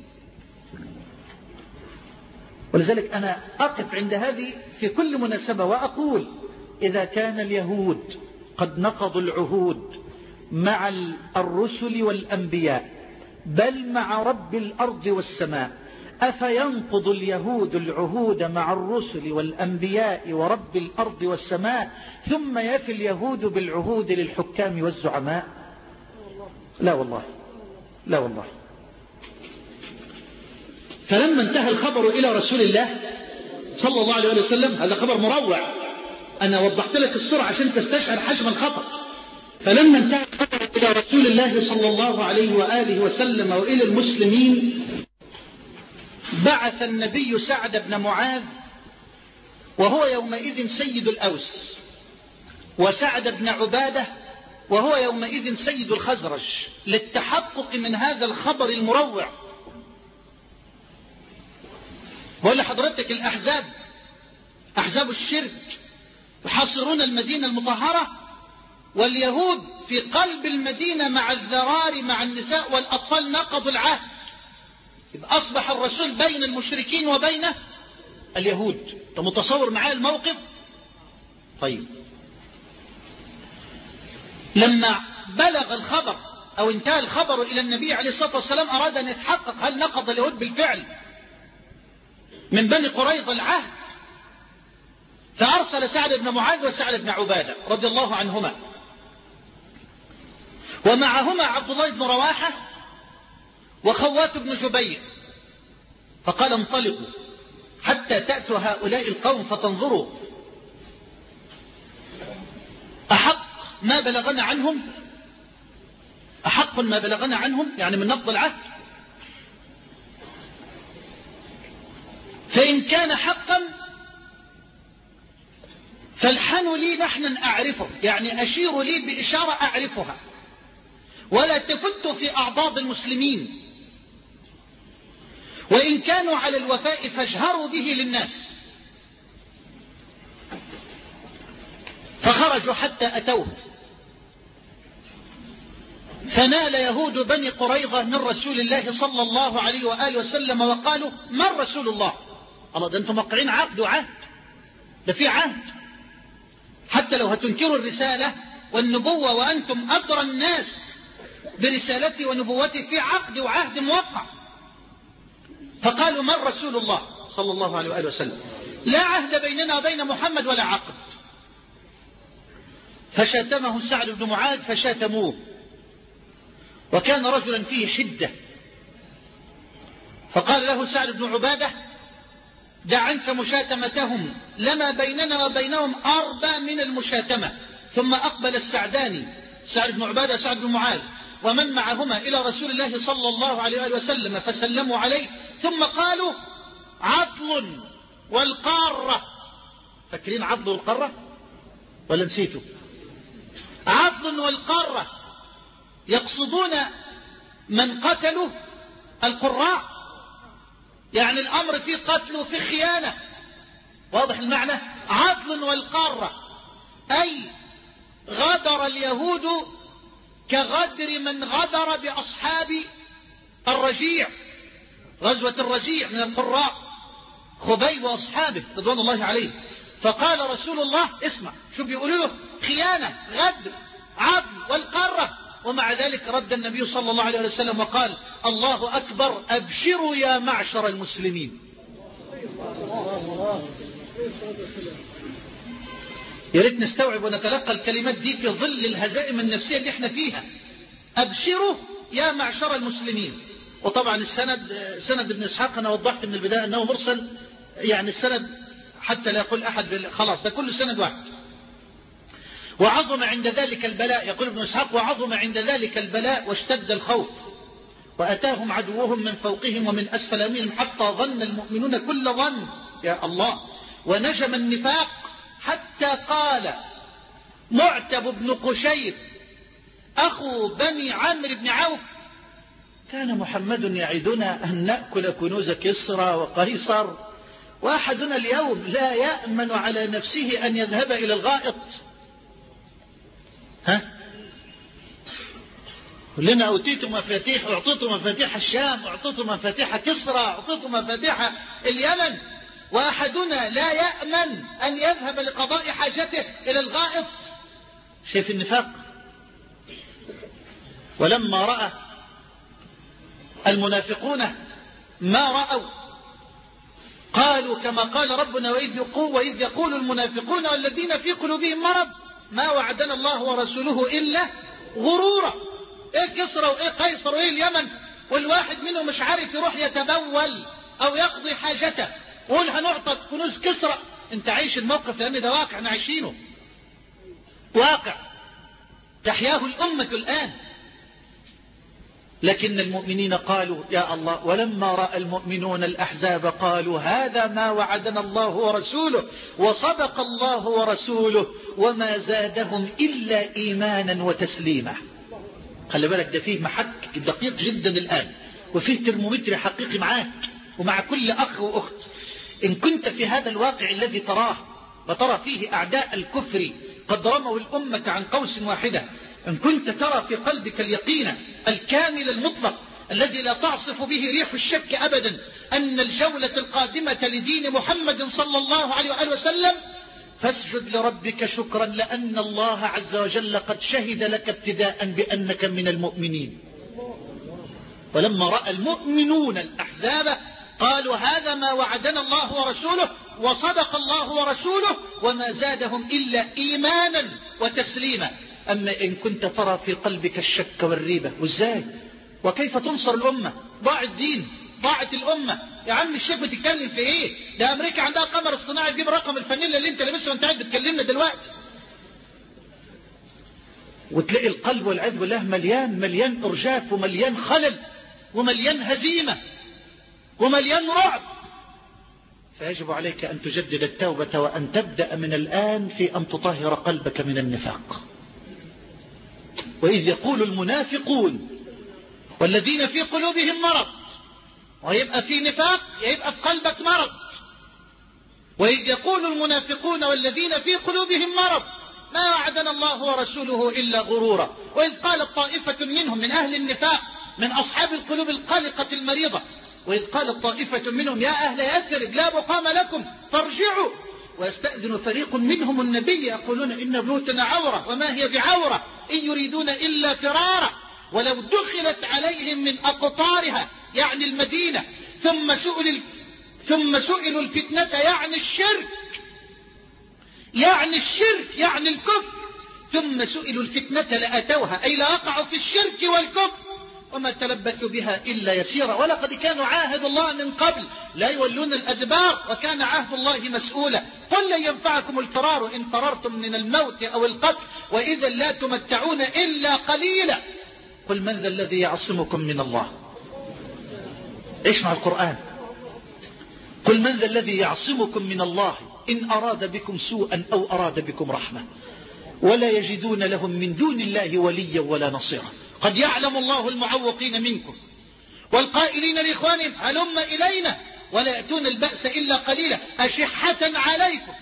ولذلك أنا أقف عند هذه في كل مناسبة وأقول إذا كان اليهود قد نقضوا العهود مع الرسل والأنبياء بل مع رب الأرض والسماء، أفينقض اليهود العهود مع الرسل والأنبياء ورب الأرض والسماء ثم يفي اليهود بالعهود للحكام والزعماء؟ لا والله، لا والله. فلما انتهى الخبر إلى رسول الله صلى الله عليه وسلم، هذا خبر مروع، أنا وضحت لك الصورة عشان تستشعر حجم الخطر. فلما انتهى الخبر إلى رسول الله صلى الله عليه وآله وسلم وإلى المسلمين، بعث النبي سعد بن معاذ وهو يومئذ سيد الأوس، وسعد بن عبادة وهو يومئذ سيد الخزرج، للتحقق من هذا الخبر المروع. بقول لحضرتك الأحزاب، أحزاب الشرك يحاصرون المدينة المطهرة، واليهود في قلب المدينة مع الذرار مع النساء والأطفال نقضوا العهد. أصبح الرسول بين المشركين وبين اليهود. أنت متصور معايا الموقف؟ طيب، لما بلغ الخبر أو انتهى الخبر إلى النبي عليه الصلاة والسلام أراد أن يتحقق هل نقض اليهود بالفعل من بني قريظة العهد، فأرسل سعد بن معاذ وسعد بن عبادة رضي الله عنهما، ومعهما عبد الله بن رواحة وخوات بن جبير، فقال انطلقوا حتى تأتوا هؤلاء القوم فتنظروا أحق ما بلغنا عنهم، أحق ما بلغنا عنهم يعني من نقض العهد، فإن كان حقا فالحنوا لي نحنا أعرفه، يعني أشيروا لي بإشارة أعرفها، ولا تفتوا في أعضاد المسلمين، وإن كانوا على الوفاء فاجهروا به للناس. فخرجوا حتى أتوه، فنال يهود بني قريظة من رسول الله صلى الله عليه وآله وسلم وقالوا من رسول الله؟ الله، ده انتم موقعين عقد وعهد، ده في عهد، حتى لو هتنكروا الرسالة والنبوة وأنتم أدرى الناس برسالتي ونبوتي، في عقد وعهد موقع. فقالوا من رسول الله صلى الله عليه وآله وسلم؟ لا عهد بيننا وبين محمد ولا عقد. فشاتمه سعد بن معاذ فشاتموه، وكان رجلا فيه حدة، فقال له سعد بن عبادة دع عنك مشاتمتهم، لما بيننا وبينهم أربى من المشاتمة. ثم أقبل السعداني، سعد بن عبادة سعد بن معاذ، ومن معهما إلى رسول الله صلى الله عليه وسلم فسلموا عليه، ثم قالوا عطل والقارة. فاكرين عطل والقارة ولا نسيتوا؟ عطل والقارة يقصدون من قتلوا القراء، يعني الأمر فيه قتل وفيه خيانة. واضح المعنى؟ عطل والقارة أي غدر اليهود كغدر من غدر بأصحاب الرجيع، غزوة الرجيع من القراء خبيب وأصحابه رضوان الله عليه. فقال رسول الله اسمع شو بيقولوا له؟ خيانة، غدر، عدل والقارة. ومع ذلك رد النبي صلى الله عليه وسلم وقال الله أكبر، أبشروا يا معشر المسلمين. يا ريت نستوعب ونتلقى الكلمات دي في ظل الهزائم النفسية اللي احنا فيها. أبشروا يا معشر المسلمين. وطبعا السند سند ابن إسحاق أنا وضحت من البداية أنه مرسل، يعني السند حتى لا يقول أحد خلاص ده كل سند واحد. وعظم عند ذلك البلاء، يقول ابن إسحاق وعظم عند ذلك البلاء واشتد الخوف وأتاهم عدوهم من فوقهم ومن أسفل منهم حتى ظن المؤمنون كل ظن يا الله، ونجم النفاق حتى قال معتب بن قشير أخو بني عمرو بن عوف كان محمد يعدنا أن نأكل كنوز كسرى وقيصر وأحدنا اليوم لا يأمن على نفسه أن يذهب إلى الغائط. ها كلنا أوتيتم مفاتيح، أعطيتم مفاتيح الشام، أعطيتم مفاتيح كسرى، أعطيتم مفاتيح اليمن، وأحدنا لا يأمن أن يذهب لقضاء حاجته إلى الغائط. شايف النفاق؟ ولما رأى المنافقون ما رأوا قالوا كما قال ربنا وإذ يقول, وإذ يقول المنافقون والذين في قلوبهم مرض ما وعدنا الله ورسوله إلا غرورا. إيه كسرى وإيه قيصر وإيه اليمن، والواحد منهم مش عارف يروح يتبول أو يقضي حاجته وقول هنعطى كنوز كسرى. انت عايش الموقف لأن ده واقع نعيشينه، واقع تحياه الأمة الآن. لكن المؤمنين قالوا يا الله ولما رأى المؤمنون الأحزاب قالوا هذا ما وعدنا الله ورسوله وصدق الله ورسوله وما زادهم إلا إيمانا وتسليما. خلي بالك ده فيه محك دقيق جدا الآن، وفيه ترمومتر حقيقي معاك ومع كل أخ وأخت. إن كنت في هذا الواقع الذي تراه وترى فيه أعداء الكفر قد رموا الأمة عن قوس واحدة، إن كنت ترى في قلبك اليقين الكامل المطلق الذي لا تعصف به ريح الشك أبدا أن الجولة القادمة لدين محمد صلى الله عليه وآله وسلم، فاسجد لربك شكرا لأن الله عز وجل قد شهد لك ابتداء بأنك من المؤمنين. ولما رأى المؤمنون الأحزاب قالوا هذا ما وعدنا الله ورسوله وصدق الله ورسوله وما زادهم إلا إيمانا وتسليما. أما إن كنت ترى في قلبك الشك والريبة وإزاي وكيف تنصر الأمة؟ ضاع الدين، ضاعت الأمة. يا عم الشيخ بتتكلم في إيه؟ ده أمريكا عندها قمر اصطناعي تجيب رقم الفانيلا اللي أنت لابسه وأنت قاعد بتكلمنا دلوقتي، وتلاقي القلب والعياذ بالله مليان مليان إرجاف ومليان خلل ومليان هزيمة ومليان رعب. فيجب عليك أن تجدد التوبة وأن تبدأ من الآن في أن تطهر قلبك من النفاق. وإذ يقول المنافقون والذين في قلوبهم مرض، ويبقى في نفاق يبقى في قلبك مرض. وإذ يقول المنافقون والذين في قلوبهم مرض ما وعدنا الله ورسوله إلا غرورا. وإذ قالت طائفة منهم من أهل النفاق من أصحاب القلوب القلقة المريضة، وإذ قالت طائفة منهم يا أهل يثرب لا مقام لكم فارجعوا ويستأذن فريق منهم النبي يقولون إن بيوتنا عورة وما هي بعورة إن يريدون إلا فرارا ولو دخلت عليهم من أقطارها يعني المدينة ثم سئل ثم سئلوا الفتنة يعني الشرك يعني الشرك يعني الكفر ثم سئلوا الفتنة لأتوها أي لأقعوا في الشرك والكفر وما تلبثوا بها إلا يسيرا. ولقد كانوا عاهد الله من قبل لا يولون الأدبار وكان عهد الله مسؤولا. قل لن ينفعكم الفرار إن فررتم من الموت أو القتل وإذا لا تمتعون إلا قليلا. قل من ذا الذي يعصمكم من الله. ايش مع القرآن؟ قل من ذا الذي يعصمكم من الله إن أراد بكم سوءا أو أراد بكم رحمة ولا يجدون لهم من دون الله وليا ولا نصيرا. قد يعلم الله المعوقين منكم والقائلين لإخوانهم هلم إلينا ولا يأتون البأس إلا قليلا أشحة عليكم.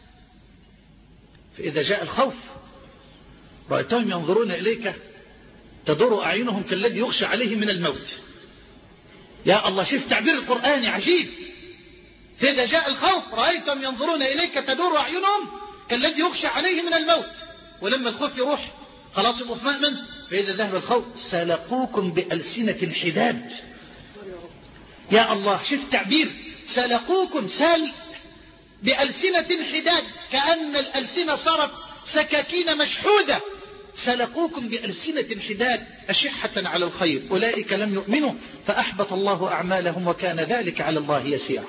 فإذا جاء الخوف رأيتهم ينظرون إليك تدور أعينهم كالذي يخشى عليه من الموت. يا الله، شوف تعبير القرآن عجيب. فإذا جاء الخوف رأيتهم ينظرون إليك تدور أعينهم كالذي يخشى عليه من الموت. ولما الخوف يروح خلاص يبقوا في مأمن. فإذا ذهب الخوف سلقوكم بألسنة حداد. يا الله، شوف تعبير سلقوكم سال بألسنة حداد، كأن الألسنة صارت سكاكين مشحودة. سلقوكم بألسنة حداد أشحة على الخير أولئك لم يؤمنوا فأحبط الله أعمالهم وكان ذلك على الله يسيرا.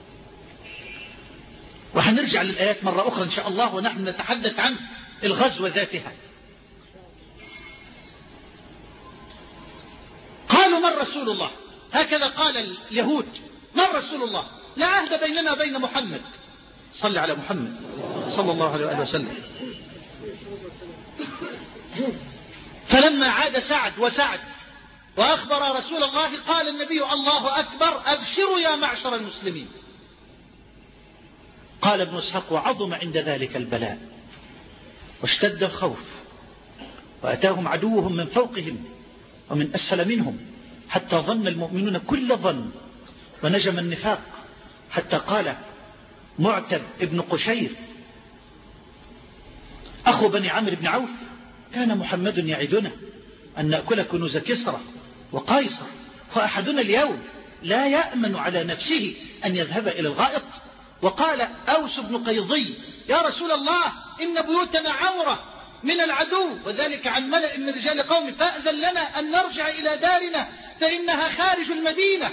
وحنرجع للآيات مرة أخرى إن شاء الله ونحن نتحدث عن الغزوة ذاتها. قالوا من رسول الله؟ هكذا قال اليهود، من رسول الله؟ لا عهد بيننا وبين محمد. صل على محمد صلى الله عليه وآله وسلم. فلما عاد سعد وسعد وأخبر رسول الله قال النبي الله أكبر أبشروا يا معشر المسلمين. قال ابن اسحاق وعظم عند ذلك البلاء واشتد الخوف وأتاهم عدوهم من فوقهم ومن أسفل منهم حتى ظن المؤمنون كل ظن ونجم النفاق حتى قال معتب ابن قشير أخو بني عمرو بن عوف كان محمد يعدنا أن نأكل كنوز كسرى وقيصر فأحدنا اليوم لا يأمن على نفسه أن يذهب إلى الغائط. وقال أوس بن قيضي يا رسول الله إن بيوتنا عورة من العدو وذلك عن ملأ من رجال قوم فأذن لنا أن نرجع إلى دارنا فإنها خارج المدينة.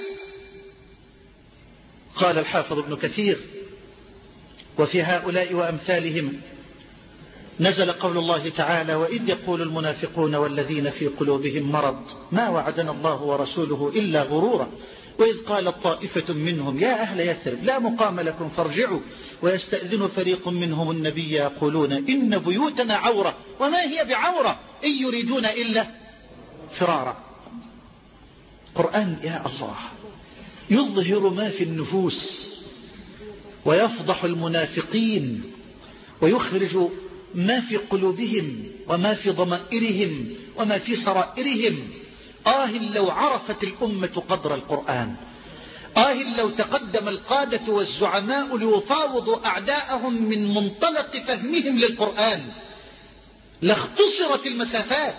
قال الحافظ ابن كثير وفي هؤلاء وأمثالهم نزل قول الله تعالى وإذ يقول المنافقون والذين في قلوبهم مرض ما وعدنا الله ورسوله إلا غرورا وإذ قالت طائفة منهم يا أهل يثرب لا مقام لكم فارجعوا ويستأذن فريق منهم النبي يقولون إن بيوتنا عورة وما هي بعورة إن يريدون إلا فرارا. قرآن يا الله يظهر ما في النفوس ويفضح المنافقين ويخرج ما في قلوبهم وما في ضمائرهم وما في سرائرهم. آه لو عرفت الأمة قدر القرآن، آه لو تقدم القادة والزعماء ليفاوضوا أعداءهم من منطلق فهمهم للقرآن لاختصرت المسافات.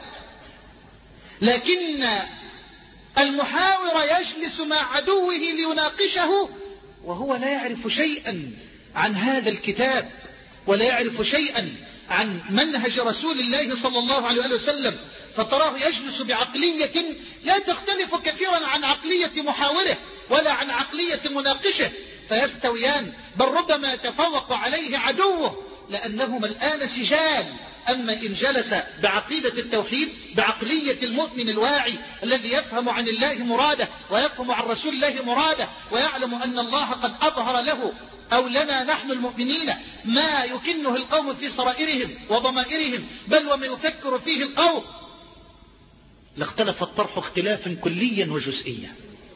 لكن المحاور يجلس مع عدوه ليناقشه وهو لا يعرف شيئا عن هذا الكتاب ولا يعرف شيئا عن منهج رسول الله صلى الله عليه وسلم، فتراه يجلس بعقلية لا تختلف كثيرا عن عقلية محاوره ولا عن عقلية مناقشه فيستويان، بل ربما يتفوق عليه عدوه لأنهما الآن سجال. أما إن جلس بعقيدة التوحيد بعقلية المؤمن الواعي الذي يفهم عن الله مراده ويفهم عن رسول الله مراده ويعلم أن الله قد أظهر له أو لنا نحن المؤمنين ما يكنه القوم في سرائرهم وضمائرهم بل وما يفكر فيه القوم لاختلف الطرح اختلافا كليا وجزئيا.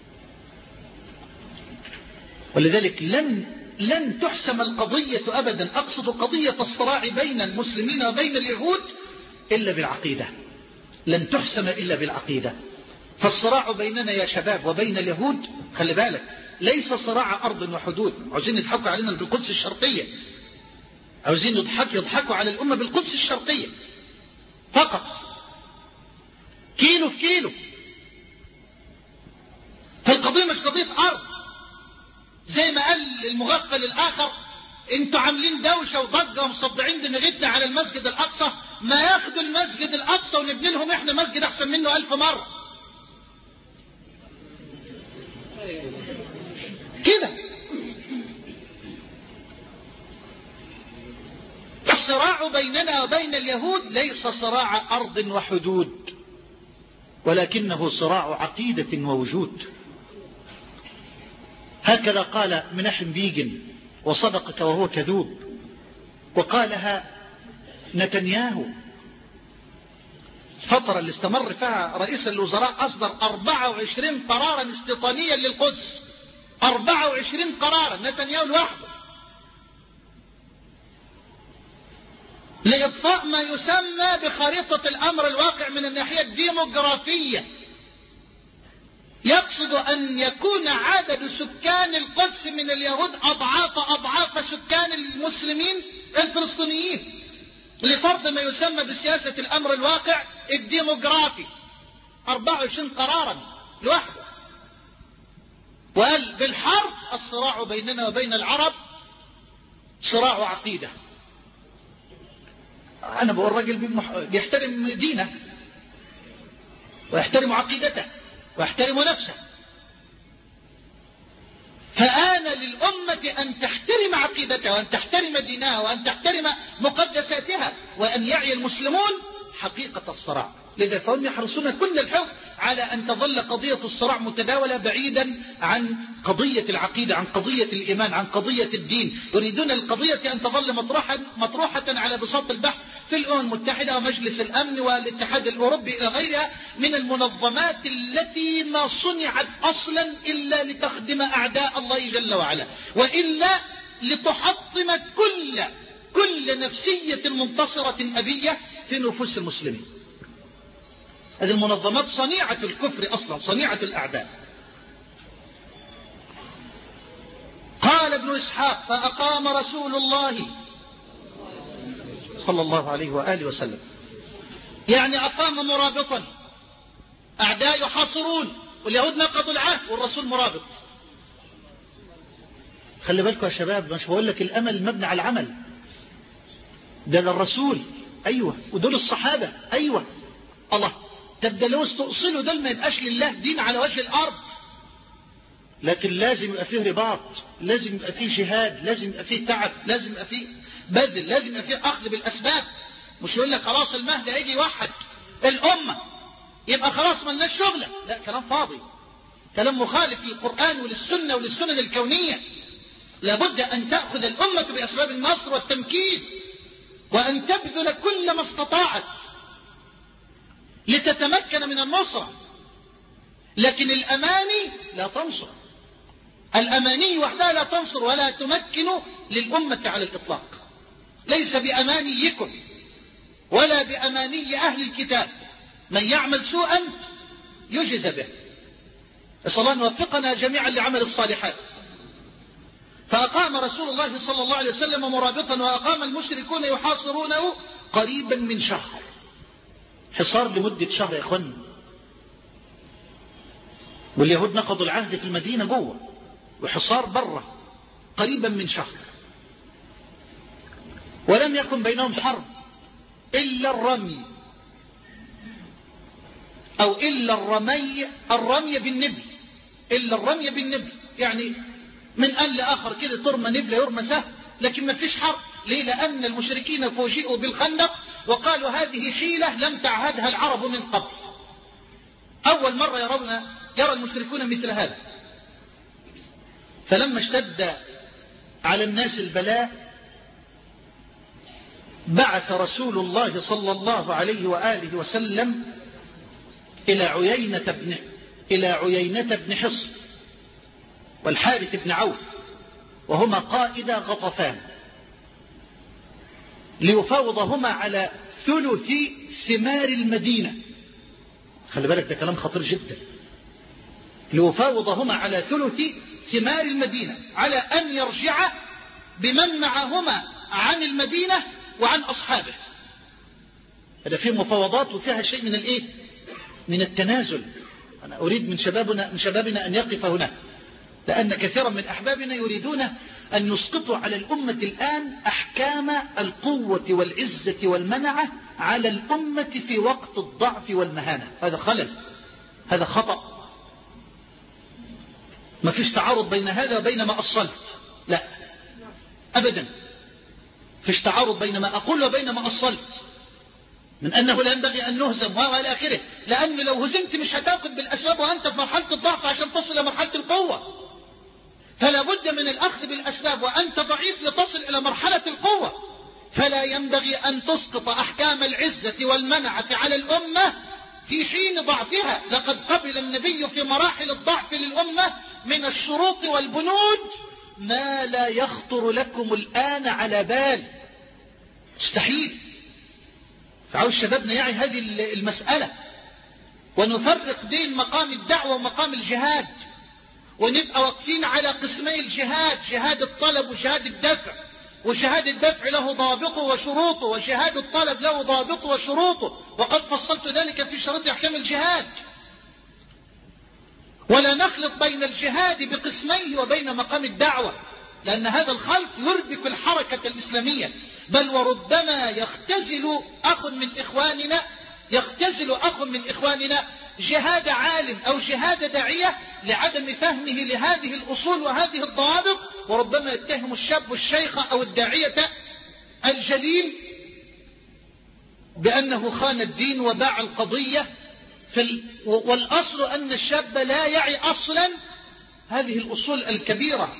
ولذلك لن لن تحسم القضية أبدا، أقصد قضية الصراع بين المسلمين وبين اليهود إلا بالعقيدة، لن تحسم إلا بالعقيدة. فالصراع بيننا يا شباب وبين اليهود خلي بالك ليس صراع أرض وحدود. عاوزين يضحكوا علينا بالقدس الشرقية، عاوزين يضحك يضحكوا على الأمة بالقدس الشرقية فقط، كيلو في كيلو. فالقضية مش قضية أرض زي ما قال المغفل الآخر انتوا عاملين دوشة وضجة ومصدعين دماغتنا على المسجد الأقصى، ما ياخدوا المسجد الأقصى ونبني لهم احنا مسجد أحسن منه ألف مرة كده. الصراع بيننا وبين اليهود ليس صراع أرض وحدود، ولكنه صراع عقيدة ووجود. هكذا قال منحم بيجن، وصدقك وهو كذوب، وقالها نتنياهو. الفترة اللي استمر فيها رئيس الوزراء أصدر أربعة وعشرين قرارا استيطانيا للقدس، أربعة وعشرين قرارا نتنياهو لوحده، لإضفاء ما يسمى بخريطة الأمر الواقع من الناحية الديموغرافية. يقصد أن يكون عدد سكان القدس من اليهود أضعاف أضعاف سكان المسلمين الفلسطينيين، لفرض ما يسمى بسياسة الأمر الواقع الديموغرافي. أربعة وعشرين قرارا لوحده. وقال بالحرب الصراع بيننا وبين العرب صراع عقيدة. أنا بقول الراجل بيحترم دينه ويحترم عقيدته ويحترم نفسه. فآن للأمة أن تحترم عقيدتها وأن تحترم دينها وأن تحترم مقدساتها، وأن يعي المسلمون حقيقة الصراع. لذا فهم يحرصون كل الحرص على أن تظل قضية الصراع متداولة بعيدا عن قضية العقيدة، عن قضية الإيمان، عن قضية الدين. يريدون القضية أن تظل مطروحة, مطروحة على بساط البحث في الأمم المتحدة ومجلس الأمن والاتحاد الأوروبي إلى غيرها من المنظمات التي ما صنعت أصلا إلا لتخدم أعداء الله جل وعلا، وإلا لتحطم كل كل نفسية منتصرة أبية في نفوس المسلمين. هذه المنظمات صنيعة الكفر أصلا، صنيعة الأعداء. قال ابن إسحاق: فأقام رسول الله صلى الله عليه وآله وسلم، يعني أقام مرابطا، أعداء يحاصرون واليهود نقضوا العهد والرسول مرابط. خلي بالكم يا شباب، مش بقول لك الأمل مبني على العمل. ده للرسول أيوة، ودول الصحابة أيوة. الله، تبدأ لو استؤصلوا دول ما يبقاش لله دين على وجه الأرض. لكن لازم يبقى فيه رباط، لازم يبقى فيه جهاد، لازم يبقى فيه تعب، لازم يبقى فيه بذل، لازم يبقى فيه أخذ بالأسباب. مش يقول لك خلاص المهدي هيجي يوحد الأمة يبقى خلاص ملناش شغلة. لا، كلام فاضي، كلام مخالف للقرآن وللسنة وللسنن الكونية. لابد أن تأخذ الأمة بأسباب النصر والتمكين، وأن تبذل كل ما استطاعت لتتمكن من النصرة. لكن الأماني لا تنصر، الأماني وحدها لا تنصر ولا تمكن للأمة على الإطلاق. ليس بأمانيكم ولا بأماني أهل الكتاب، من يعمل سوءا يجز به. أسأل الله أن يوفقنا جميعا لعمل الصالحات. فأقام رسول الله صلى الله عليه وسلم مرابطا، وأقام المشركون يحاصرونه قريبا من شهر. حصار لمدة شهر يا إخوان، واليهود نقضوا العهد في المدينة جوه، وحصار بره قريبا من شهر. ولم يكن بينهم حرب إلا الرمي، أو إلا الرمي الرمي بالنبل، إلا الرمي بالنبل، يعني من آن لآخر كده ترمى نبلة يرمى سهم، لكن ما فيش حرب. ليه؟ لأن المشركين فوجئوا بالخندق وقالوا هذه حيلة لم تعهدها العرب من قبل. أول مرة يرون يرى المشركون مثل هذا. فلما اشتد على الناس البلاء بعث رسول الله صلى الله عليه وآله وسلم إلى عيينة بن إلى عيينة بن حصن والحارث بن عوف، وهما قائدا غطفان، ليفاوضهما على ثلث ثمار المدينة. خلي بالك ده كلام خطير جدا. ليفاوضهما على ثلث ثمار المدينة، على أن يرجع بمن معهما عن المدينة وعن أصحابه. هذا فيه مفاوضات وفيها شيء من الإيه؟ من التنازل. أنا أريد من شبابنا, من شبابنا أن يقف هنا، لأن كثيرا من أحبابنا يريدون أن يسقطوا على الأمة الآن أحكام القوة والعزة والمنعة على الأمة في وقت الضعف والمهانة. هذا خلل، هذا خطأ. ما فيش تعارض بين هذا وبين ما أصلت، لا أبدا. فيش تعارض بين ما أقول وبين ما أصلت. من أنه لا ينبغي أن نهزم وإلى آخره، لأن لو هزمت مش هتاخد بالأسباب وأنت في مرحلة الضعف عشان تصل إلى مرحلة القوة. فلا بد من الأخذ بالأسباب وأنت ضعيف لتصل إلى مرحلة القوة. فلا ينبغي أن تسقط أحكام العزة والمنعة على الأمة في حين ضعفها. لقد قبل النبي في مراحل الضعف للأمة من الشروط والبنود ما لا يخطر لكم الآن على بال، مستحيل. فعاوز شبابنا يعي هذه المسألة، ونفرق بين مقام الدعوة ومقام الجهاد، ونبقى واقفين على قسمي الجهاد، جهاد الطلب وجهاد الدفع. وجهاد الدفع له ضابطه وشروطه، وجهاد الطلب له ضابطه وشروطه، وقد فصلت ذلك في شروط أحكام الجهاد. ولا نخلط بين الجهاد بقسميه وبين مقام الدعوة، لأن هذا الخلط يربك الحركة الإسلامية. بل وربما يختزل أخ من إخواننا يختزل أخ من إخواننا جهاد عالم أو جهاد داعية لعدم فهمه لهذه الأصول وهذه الضوابط، وربما يتهم الشاب الشيخ أو الداعية الجليل بأنه خان الدين وباع القضية. والأصل أن الشاب لا يعي أصلا هذه الأصول الكبيرة.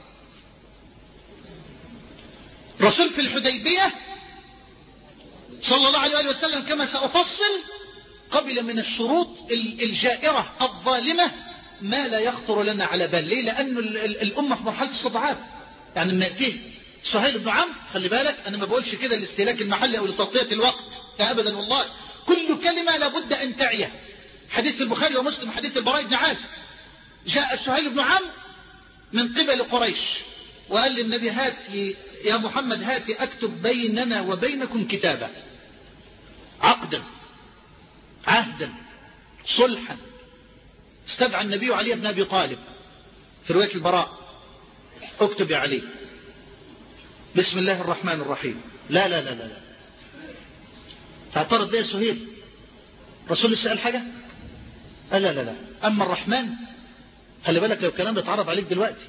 رسول في الحديبية صلى الله عليه وسلم كما سأفصل قبل من الشروط الجائرة الظالمة ما لا يخطر لنا على بال. ليه؟ لأن الأمة في مرحلة استضعاف. يعني لما يأتيه سهيل بن عمرو، خلي بالك أنا ما بقولش كده لاستهلاك المحل أو لتغطية الوقت، لا أبدا والله، كل كلمة لابد أن تعيه. حديث البخاري ومسلم، حديث البراء بن عازب، جاء سهيل بن عمرو من قبل قريش وقال للنبي هات يا محمد هات أكتب بيننا وبينكم كتابا، عقدا عهدا صلحا. استدعى النبي علي بن أبي طالب في رواية البراء، اكتب يا علي بسم الله الرحمن الرحيم. لا لا لا لا, لا. تعترض بيه سهيل؟ رسول سأل حاجة؟ لا لا لا. أما الرحمن، خلي بالك لو كلام بيتعرض عليك دلوقتي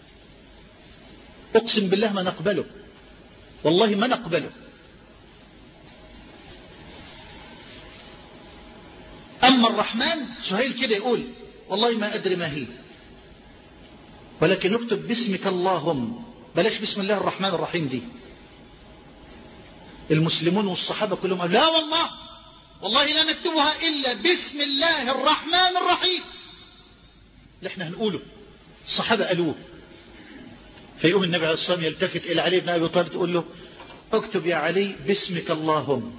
أقسم بالله ما نقبله، والله ما نقبله. أما الرحمن، سهيل كده يقول والله ما أدري ما هي، ولكن اكتب باسمك اللهم، بلاش بسم الله الرحمن الرحيم دي. المسلمون والصحابة كلهم قالوا لا والله والله لا نكتبها إلا بسم الله الرحمن الرحيم اللي احنا هنقوله. الصحابة قالوه. فيقوم النبي عليه الصلاة والسلام يلتفت إلى علي بن أبي طالب تقول له اكتب يا علي باسمك اللهم.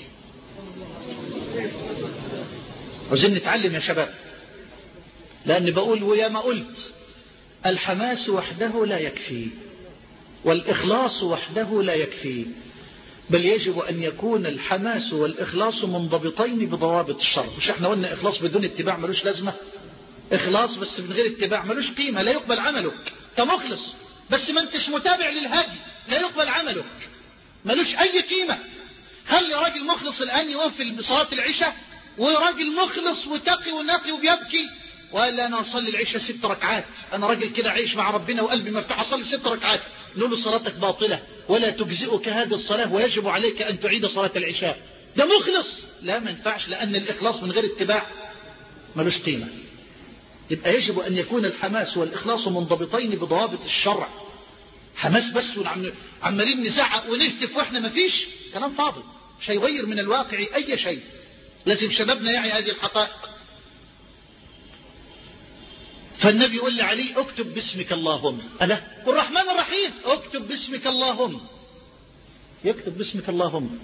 عاوزين نتعلم يا شباب، لأن بقول ويا ما قلت الحماس وحده لا يكفي، والإخلاص وحده لا يكفي، بل يجب أن يكون الحماس والإخلاص منضبطين بضوابط الشرع. مش احنا قلنا إخلاص بدون اتباع ملوش لازمة؟ إخلاص بس من غير اتباع ملوش قيمة، لا يقبل عملك. كمخلص بس ما انتش متابع للهدي لا يقبل عملك، ملوش أي قيمة. خلي راجل مخلص الآن يقوم في صلاة العشاء وراجل مخلص وتقي ونقي وبيبكي وقال أنا أصلي العشاء ست ركعات، أنا راجل كده عايش مع ربنا وقلبي مفتوح أصلي ست ركعات، نقول له صلاتك باطلة ولا تجزئك هذه الصلاة ويجب عليك أن تعيد صلاة العشاء. ده مخلص؟ لا ما ينفعش، لأن الإخلاص من غير اتباع ملوش قيمة. يبقى يجب أن يكون الحماس والإخلاص منضبطين بضوابط الشرع. حماس بس وعمالين نزعق ونهتف واحنا ما فيش، كلام فاضي مش هيغير من الواقع أي شيء. لازم شبابنا يعي هذه الحقائق. فالنبي يقول لعلي اكتب باسمك اللهم، ألا والرحمن الرحيم اكتب باسمك اللهم، يكتب باسمك اللهم.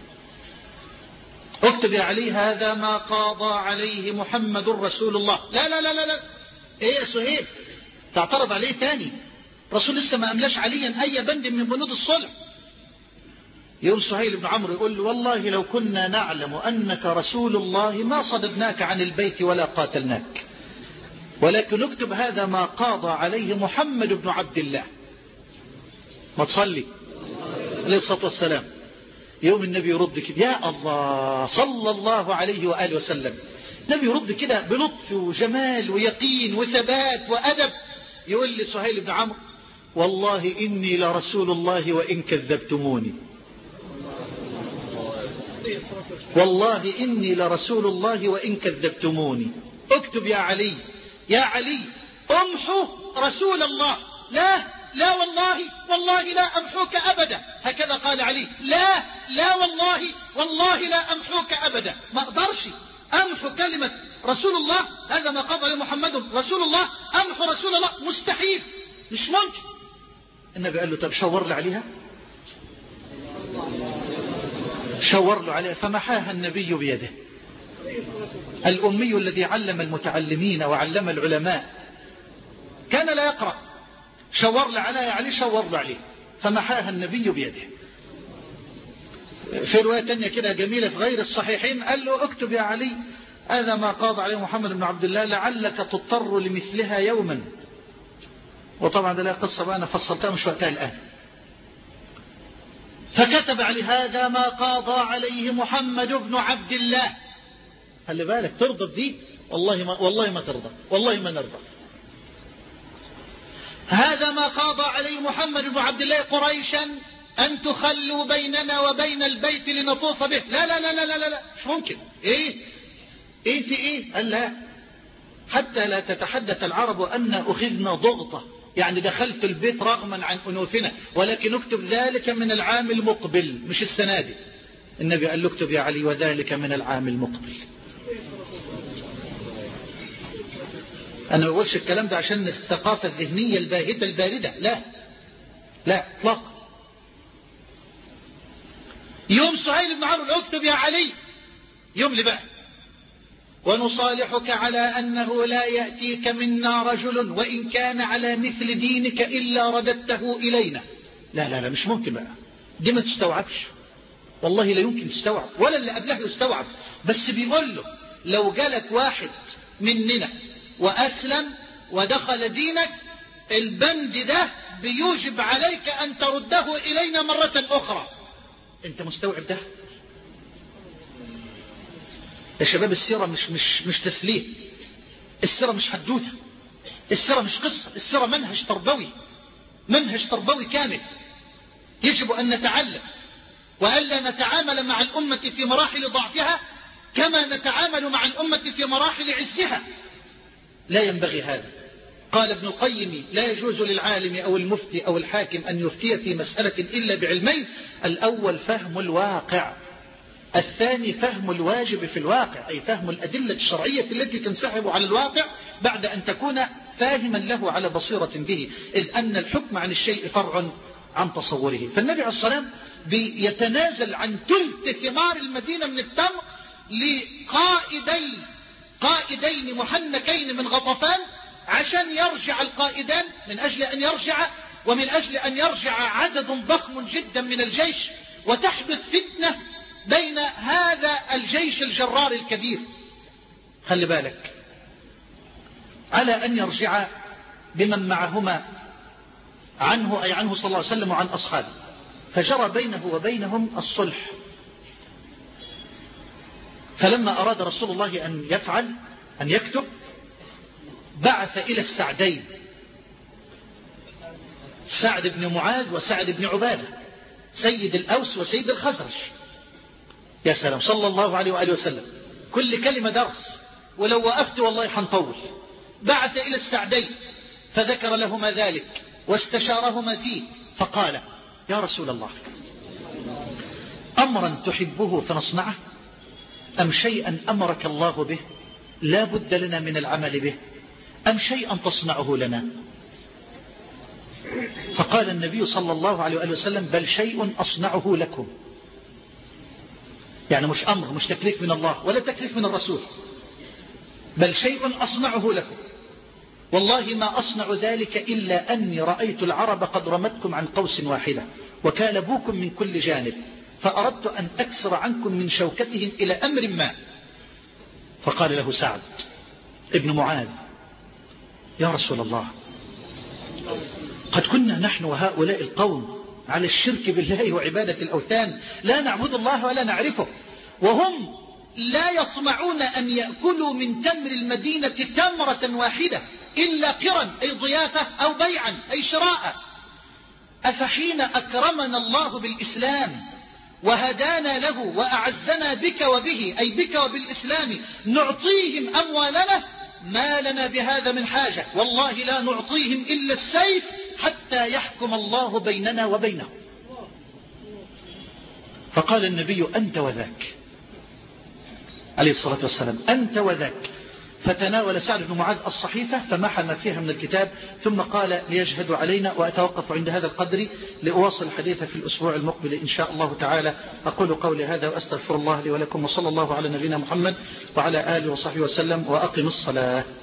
اكتب يا علي هذا ما قاضى عليه محمد رسول الله. لا لا لا لا, لا. ايه يا سهيل تعترض عليه تاني؟ رسول لسه ما أملاش عليا أي بند من بنود الصلح. يقول سهيل بن عمرو يقول والله لو كنا نعلم أنك رسول الله ما صددناك عن البيت ولا قاتلناك، ولكن اكتب هذا ما قاضى عليه محمد بن عبد الله. ما تصلي عليه الصلاة والسلام. يوم النبي يرد كده يا الله صلى الله عليه وآله وسلم. النبي يرد كده بلطف وجمال ويقين وثبات وأدب. يقول لسهيل بن عمرو والله إني لرسول الله وإن كذبتموني. والله إني لرسول الله وإن كذبتموني. اكتب يا علي، يا علي امحو رسول الله. لا لا والله والله لا أمحوك أبدا. هكذا قال علي. لا لا والله والله لا أمحوك أبدا. ما أقدرش أمحو كلمة رسول الله، هذا ما قضى محمد رسول الله، أمحو رسول الله مستحيل، مش ممكن. النبي قال له طب شور له عليها، شور له عليها فمحاها النبي بيده. الأمي الذي علم المتعلمين وعلم العلماء كان لا يقرأ، شور له عليها يا علي، شور له عليه فمحاها النبي بيده. في رواية تانية كده جميلة في غير الصحيحين قال له اكتب يا علي هذا ما قاضى عليه محمد بن عبد الله لعلك تضطر لمثلها يوما. وطبعا ده لا قصة بقى أنا فصلتها مش وقتها الآن. فكتب علي هذا ما قاضى عليه محمد بن عبد الله. خلي بالك ترضى دي؟ والله ما والله ما ترضى، والله ما نرضى. هذا ما قاضى عليه محمد بن عبد الله قريشا أن تخلوا بيننا وبين البيت لنطوف به. لا لا لا لا لا لا مش ممكن. إيه إيه في إيه؟ قال لا، حتى لا تتحدث العرب أن أخذنا ضغطة، يعني دخلت البيت رغما عن أنوفنا، ولكن اكتب ذلك من العام المقبل مش السنة دي. النبي قال له اكتب يا علي وذلك من العام المقبل. أنا ما بقولش الكلام ده عشان الثقافة الذهنية الباهتة الباردة، لا لا اطلاقا. يوم سهيل بن عمرو اكتب يا علي، يوم لي بقى ونصالحك على أنه لا يأتيك منا رجل وإن كان على مثل دينك إلا رددته إلينا. لا لا لا مش ممكن بقى، دي ما تستوعبش، والله لا يمكن تستوعب ولا اللي قبلها يستوعب. بس بيقول له لو جالك واحد مننا وأسلم ودخل دينك البند ده بيوجب عليك أن ترده إلينا مرة أخرى. أنت مستوعب ده؟ يا شباب السيرة مش مش مش تسليه، السيرة مش حدوتة، السيرة مش قصة، السيرة منهج تربوي، منهج تربوي كامل يجب أن نتعلم، وألا نتعامل مع الأمة في مراحل ضعفها كما نتعامل مع الأمة في مراحل عزها. لا ينبغي هذا. قال ابن القيم لا يجوز للعالم أو المفتي أو الحاكم أن يفتي في مسألة إلا بعلمين: الأول فهم الواقع، الثاني فهم الواجب في الواقع، أي فهم الأدلة الشرعية التي تنسحب على الواقع بعد أن تكون فاهما له على بصيرة به، إذ أن الحكم عن الشيء فرع عن تصوره. فالنبي عليه الصلاة والسلام بيتنازل عن ثلث ثمار المدينة من التمر لقائدي قائدين محنكين من غطفان عشان يرجع القائدان، من أجل أن يرجع ومن أجل أن يرجع عدد ضخم جدا من الجيش، وتحدث فتنة بين هذا الجيش الجرار الكبير. خلي بالك، على أن يرجع بمن معهما عنه، أي عنه صلى الله عليه وسلم وعن أصحابه، فجرى بينه وبينهم الصلح. فلما أراد رسول الله أن يفعل أن يكتب بعث إلى السعدين، سعد بن معاذ وسعد بن عبادة، سيد الأوس وسيد الخزرج. يا سلام، صلى الله عليه وآله وسلم، كل كلمة درس، ولو وقفت والله حنطول. بعث إلى السعدين فذكر لهما ذلك واستشارهما فيه، فقال: يا رسول الله، أمرا تحبه فنصنعه، أم شيئا أمرك الله به لا بد لنا من العمل به، أم شيئا تصنعه لنا؟ فقال النبي صلى الله عليه وآله وسلم: بل شيء أصنعه لكم. يعني مش أمر، مش تكليف من الله ولا تكليف من الرسول، بل شيء أصنعه لكم، والله ما أصنع ذلك إلا أني رأيت العرب قد رمتكم عن قوس واحدة وكالبوكم من كل جانب، فأردت أن أكسر عنكم من شوكتهم إلى أمر ما. فقال له سعد ابن معاذ: يا رسول الله، قد كنا نحن وهؤلاء القوم على الشرك بالله وعبادة الأوثان، لا نعبد الله ولا نعرفه، وهم لا يطمعون أن يأكلوا من تمر المدينة تمرة واحدة إلا قرا، أي ضيافة، أو بيعا، أي شراء. أفحين أكرمنا الله بالإسلام وهدانا له وأعزنا بك وبه، أي بك وبالإسلام، نعطيهم أموالنا، ما لنا بهذا من حاجة، والله لا نعطيهم إلا السيف حتى يحكم الله بيننا وبينهم. فقال النبي أنت وذاك عليه الصلاة والسلام، أنت وذاك. فتناول سعد بن معاذ الصحيفة فمحى ما فيها من الكتاب، ثم قال ليشهدوا علينا. وأتوقف عند هذا القدر لأواصل الحديث في الأسبوع المقبل إن شاء الله تعالى. أقول قولي هذا وأستغفر الله لي ولكم، وصلى الله على نبينا محمد وعلى آله وصحبه وسلم، وأقم الصلاة.